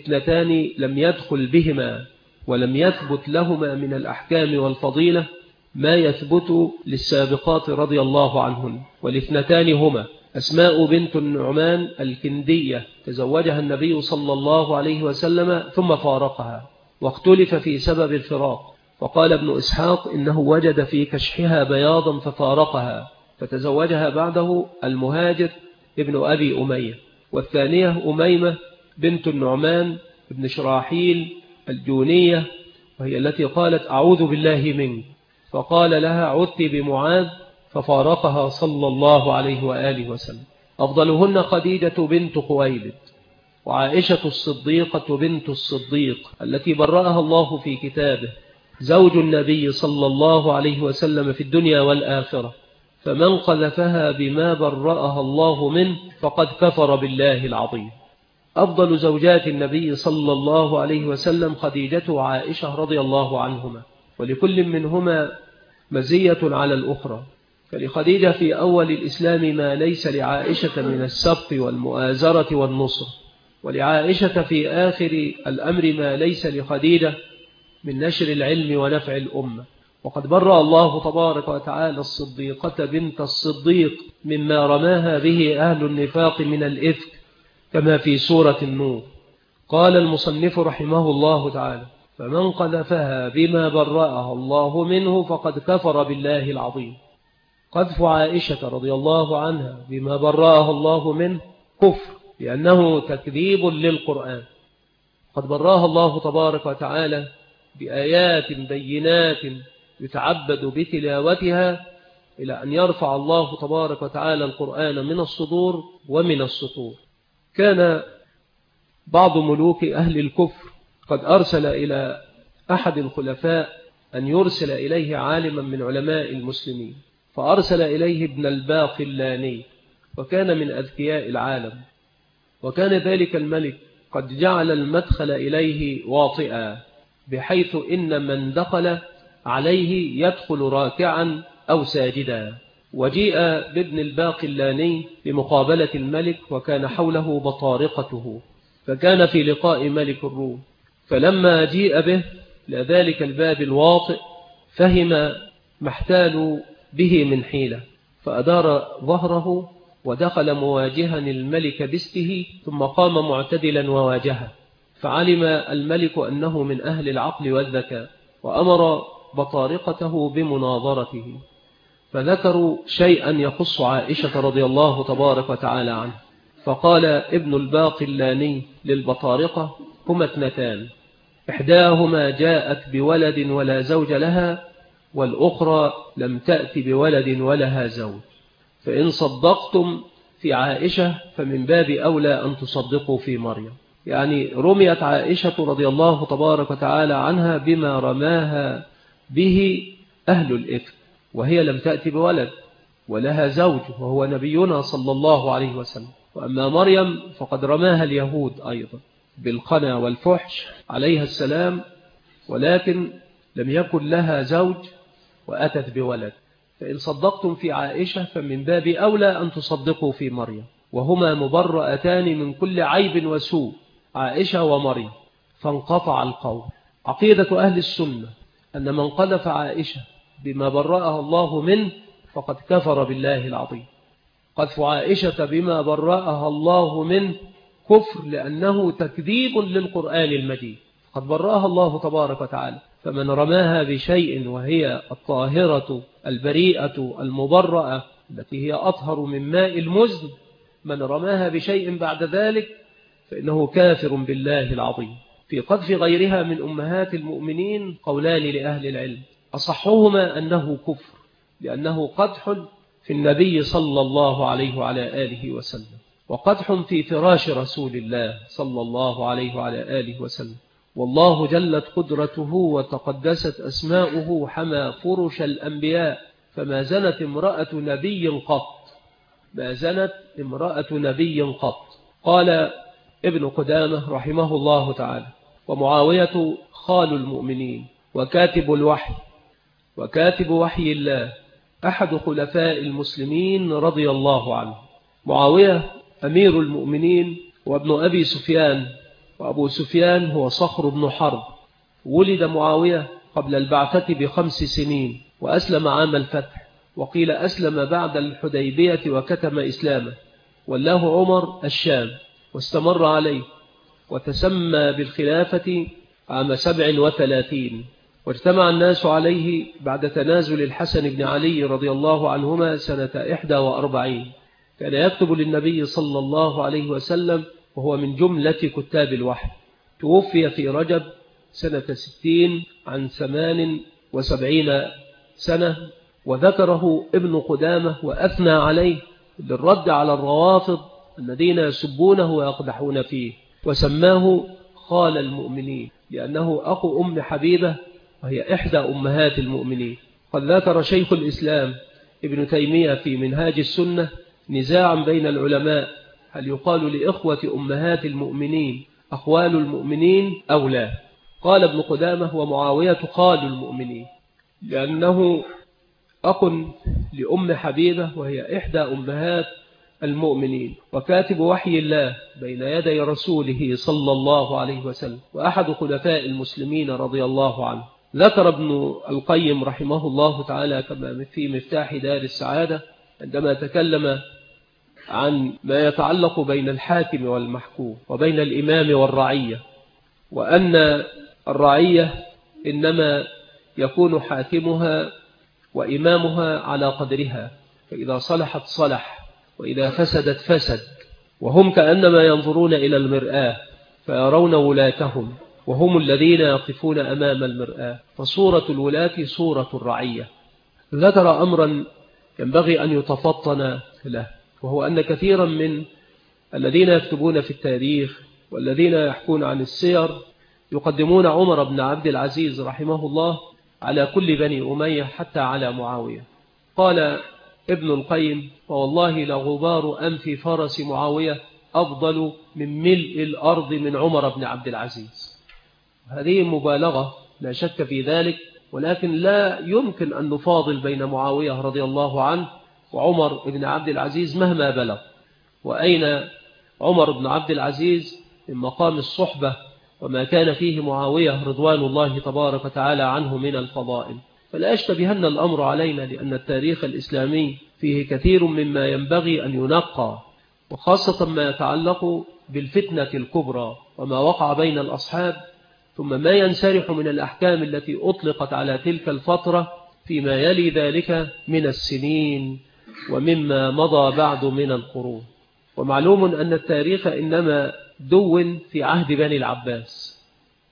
2 لم يدخل بهما ولم يثبت لهما من الأحكام والفضيلة ما يثبت للسابقات رضي الله عنهن، وال2 هما أسماء بنت النعمان الكندية تزوجها النبي صلى الله عليه وسلم ثم فارقها، واختلف في سبب الفراق، فقال ابن إسحاق إنه وجد في كشحها بياضا ففارقها، فتزوجها بعده المهاجر ابن أبي أمية. والثانية أميمة بنت النعمان ابن شراحيل الجونية، وهي التي قالت أعوذ بالله منك، فقال لها عدت بمعاذ، ففارقها صلى الله عليه وآله وسلم. أفضلهن خديجة بنت خويلد، وعائشة الصديقة بنت الصديق التي برأها الله في كتابه، زوج النبي صلى الله عليه وسلم في الدنيا والآخرة، فمن قذفها بما برأها الله منه فقد كفر بالله العظيم. أفضل زوجات النبي صلى الله عليه وسلم خديجة وعائشة رضي الله عنهما، ولكل منهما مزية على الأخرى، فلخديجة في أول الإسلام ما ليس لعائشة من السبق والمؤازرة والنصر، ولعائشة في آخر الأمر ما ليس لخديجة من نشر العلم ونفع الأمة. وقد برأ الله تبارك وتعالى الصديقة بنت الصديق مما رماها به أهل النفاق من الإفك، كما في سورة النور. قال المصنف رحمه الله تعالى: فمن قذفها بما برأها الله منه فقد كفر بالله العظيم. قذف عائشة رضي الله عنها بما برأها الله منه كفر، لأنه تكذيب للقرآن. قد برأها الله تبارك وتعالى بآيات بينات يتعبد بتلاوتها إلى أن يرفع الله تبارك وتعالى القرآن من الصدور ومن السطور. كان بعض ملوك أهل الكفر قد أرسل إلى أحد الخلفاء أن يرسل إليه عالما من علماء المسلمين، فأرسل إليه ابن الباقلاني، وكان من أذكياء العالم. وكان ذلك الملك قد جعل المدخل إليه واطئا، بحيث إن من دخل عليه يدخل راكعا أو ساجدا. وجيء بابن الباقلاني لمقابلة الملك، وكان حوله بطارقته، فكان في لقاء ملك الروم. فلما جيء به لذلك الباب الواطئ فهم ما احتالوا به من حيلة، فأدار ظهره ودخل مواجها الملك بسته، ثم قام معتدلا وواجهه. فعلم الملك أنه من أهل العقل والذكاء، وأمر بطارقته بمناظرته. فذكروا شيئا يخص عائشة رضي الله تبارك وتعالى عنه، فقال ابن الباقلاني للبطارقة: هما اثنتان، إحداهما جاءت بولد ولا زوج لها، والأخرى لم تأت بولد ولها زوج، فإن صدقتم في عائشة فمن باب أولى أن تصدقوا في مريم. يعني رميت عائشة رضي الله تبارك وتعالى عنها بما رماها به أهل الإفك، وهي لم تأتي بولد ولها زوج وهو نبينا صلى الله عليه وسلم. وأما مريم فقد رماها اليهود أيضا بالقنا والفحش عليها السلام، ولكن لم يكن لها زوج وأتت بولد. فإن صدقتم في عائشة فمن باب أولى أن تصدقوا في مريم، وهما مبرأتان من كل عيب وسوء، عائشة ومريم. فانقطع القول. عقيدة أهل السنة أن من قذف عائشة بما برأها الله منه فقد كفر بالله العظيم. قذف عائشة بما برأها الله منه كفر، لأنه تكذيب للقرآن المجيد، قد برأها الله تبارك وتعالى. فمن رماها بشيء وهي الطاهرة البريئة المبرأة التي هي أطهر من ماء المزن، من رماها بشيء بعد ذلك فإنه كافر بالله العظيم. في قذف غيرها من أمهات المؤمنين قولان لأهل العلم، أصحهما أنه كفر، لأنه قدح في النبي صلى الله عليه وعلى آله وسلم، وقدح في فراش رسول الله صلى الله عليه وعلى آله وسلم. والله جلت قدرته وتقدست أسماؤه حمى فرش الأنبياء، فما زنت امرأة نبي قط، ما زنت امرأة نبي قط. قال ابن قدامة رحمه الله تعالى: ومعاوية خال المؤمنين وكاتب الوحي وكاتب وحي الله، أحد خلفاء المسلمين رضي الله عنه. معاوية أمير المؤمنين وابن أبي سفيان، وأبو سفيان هو صخر بن حرب. ولد معاوية قبل البعثة ب5 سنين، وأسلم عام الفتح، وقيل أسلم بعد الحديبية وكتم إسلامه. والله عمر الشام واستمر عليه، وتسمى بالخلافة عام 37، واجتمع الناس عليه بعد تنازل الحسن بن علي رضي الله عنهما سنة 41. كان يكتب للنبي صلى الله عليه وسلم، وهو من جملة كتاب الوحي. توفي في رجب سنة 60 عن 78 سنة. وذكره ابن قدامة وأثنى عليه للرد على الروافض الذين يسبونه ويقدحون فيه، وسماه خال المؤمنين لأنه أخو أم حبيبة، وهي إحدى أمهات المؤمنين. قد ذكر شيخ الإسلام ابن تيمية في منهاج السنة نزاعا بين العلماء، هل يقال لإخوة أمهات المؤمنين أخوال المؤمنين أو لا؟ قال ابن قدامة: ومعاوية خال المؤمنين، لأنه أخ لأم حبيبة وهي إحدى أمهات المؤمنين، وكاتب وحي الله بين يدي رسوله صلى الله عليه وسلم، وأحد خلفاء المسلمين رضي الله عنه. ذكر ابن القيم رحمه الله تعالى كما في مفتاح دار السعادة عندما تكلم عن ما يتعلق بين الحاكم والمحكوم وبين الإمام والرعية، وأن الرعية إنما يكون حاكمها وإمامها على قدرها، فإذا صلحت صلح وإذا فسدت فسد، وهم كأنما ينظرون إلى المرآة فيرون ولاتهم وهم الذين يقفون أمام المرآة، فصورة الولاة صورة الرعية. ذكر أمرا ينبغي أن يتفطن له، وهو أن كثيرا من الذين يكتبون في التاريخ والذين يحكون عن السير يقدمون عمر بن عبد العزيز رحمه الله على كل بني أمية حتى على معاوية. قال ابن القيم: فوالله لغبار أنف فرس معاوية أفضل من ملء الأرض من عمر بن عبد العزيز. هذه مبالغة لا شك في ذلك، ولكن لا يمكن أن نفاضل بين معاوية رضي الله عنه وعمر بن عبد العزيز مهما بلغ. وأين عمر بن عبد العزيز من مقام الصحبة وما كان فيه معاوية رضوان الله تبارك وتعالى عنه من الفضائل؟ فلا يشتبهن الأمر علينا، لأن التاريخ الإسلامي فيه كثير مما ينبغي أن ينقى، وخاصة ما يتعلق بالفتنة الكبرى وما وقع بين الأصحاب، ثم ما ينسرح من الأحكام التي أطلقت على تلك الفترة فيما يلي ذلك من السنين ومما مضى بعد من القرون. ومعلوم أن التاريخ إنما دون في عهد بني العباس،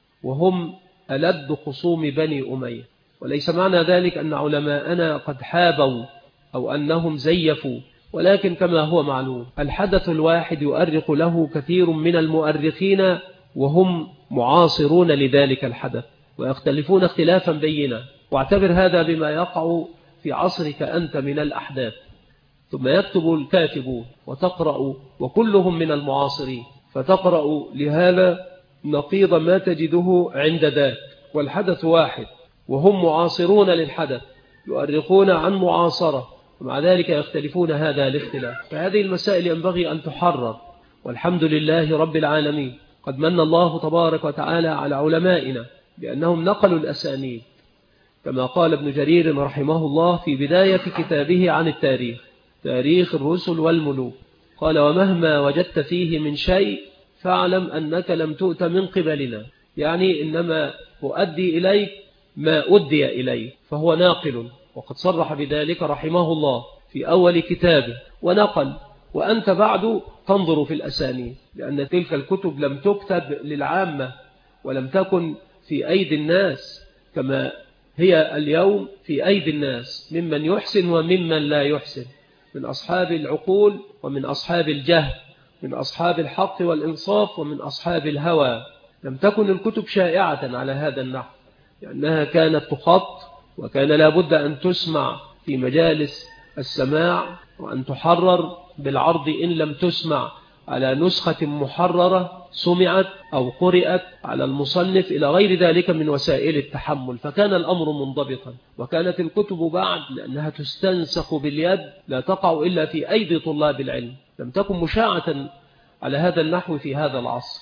وهم ألد خصوم بني أمية، وليس معنى ذلك أن علماءنا قد حابوا أو أنهم زيفوا، ولكن كما هو معلوم الحدث الواحد يؤرخ له كثير من المؤرخين وهم معاصرون لذلك الحدث، ويختلفون اختلافا بينا. واعتبر هذا بما يقع في عصرك أنت من الأحداث، ثم يكتب الكاتبون وتقرأ، وكلهم من المعاصرين، فتقرأ لهذا نقيض ما تجده عند ذاك، والحدث واحد وهم معاصرون للحدث يؤرخون عن معاصرة، ومع ذلك يختلفون هذا الاختلاف. فهذه المسائل ينبغي أن تحرر، والحمد لله رب العالمين قد من الله تبارك وتعالى على علمائنا بأنهم نقلوا الأسانيد، كما قال ابن جرير رحمه الله في بداية كتابه عن التاريخ، تاريخ الرسل والملوك، قال: ومهما وجدت فيه من شيء فاعلم أنك لم تؤت من قبلنا، يعني إنما أؤدي إليك ما أدي إليه، فهو ناقل، وقد صرح بذلك رحمه الله في أول كتابه ونقل. وأنت بعد تنظر في الأسانيد، لأن تلك الكتب لم تكتب للعامة ولم تكن في أيدي الناس كما هي اليوم في أيدي الناس، ممن يحسن وممن لا يحسن، من أصحاب العقول ومن أصحاب الجهل، من أصحاب الحق والإنصاف ومن أصحاب الهوى. لم تكن الكتب شائعة على هذا النحو، لأنها كانت تخط، وكان لابد أن تسمع في مجالس السماع، وأن تحرر بالعرض إن لم تسمع على نسخة محررة سمعت أو قرأت على المصنف إلى غير ذلك من وسائل التحمل، فكان الأمر منضبطا. وكانت الكتب بعد لأنها تستنسخ باليد لا تقع إلا في أيدي طلاب العلم، لم تكن مشاعة على هذا النحو في هذا العصر.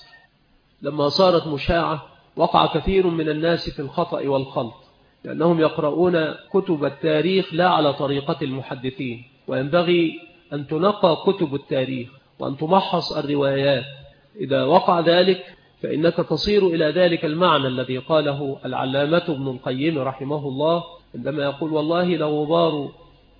لما صارت مشاعة وقع كثير من الناس في الخطأ والخلط، لأنهم يقرؤون كتب التاريخ لا على طريقة المحدثين، وينبغي أن تنقى كتب التاريخ وأن تمحص الروايات. إذا وقع ذلك فإنك تصير إلى ذلك المعنى الذي قاله العلامة ابن القيم رحمه الله عندما يقول: والله لغبار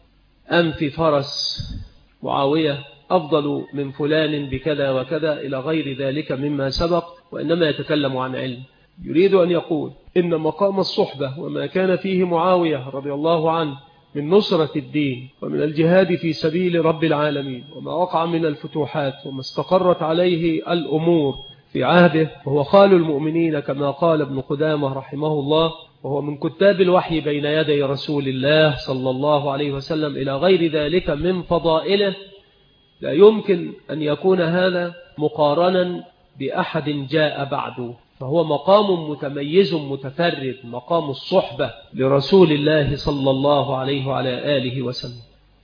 أنف فرس معاوية أفضل من فلان بكذا وكذا إلى غير ذلك مما سبق، وإنما يتكلم عن علم. يريد أن يقول إن مقام الصحبة وما كان فيه معاوية رضي الله عنه من نصرة الدين ومن الجهاد في سبيل رب العالمين، وما وقع من الفتوحات وما استقرت عليه الأمور في عهده، وهو خال المؤمنين كما قال ابن قدامة رحمه الله، وهو من كتاب الوحي بين يدي رسول الله صلى الله عليه وسلم، إلى غير ذلك من فضائله. لا يمكن أن يكون هذا مقارنا بأحد جاء بعده، فهو مقام متميز متفرد، مقام الصحبة لرسول الله صلى الله عليه وعلى آله وسلم.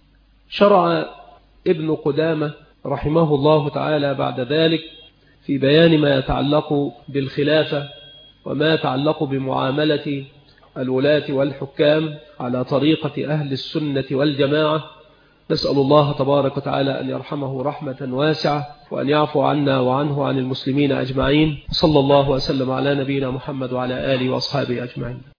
شرع ابن قدامة رحمه الله تعالى بعد ذلك في بيان ما يتعلق بالخلافة وما يتعلق بمعاملة الولاة والحكام على طريقة أهل السنة والجماعة. نسأل الله تبارك وتعالى أن يرحمه رحمة واسعة، وأن يعفو عنا وعنه وعن المسلمين أجمعين. صلى الله وسلم على نبينا محمد وعلى آله وأصحابه أجمعين.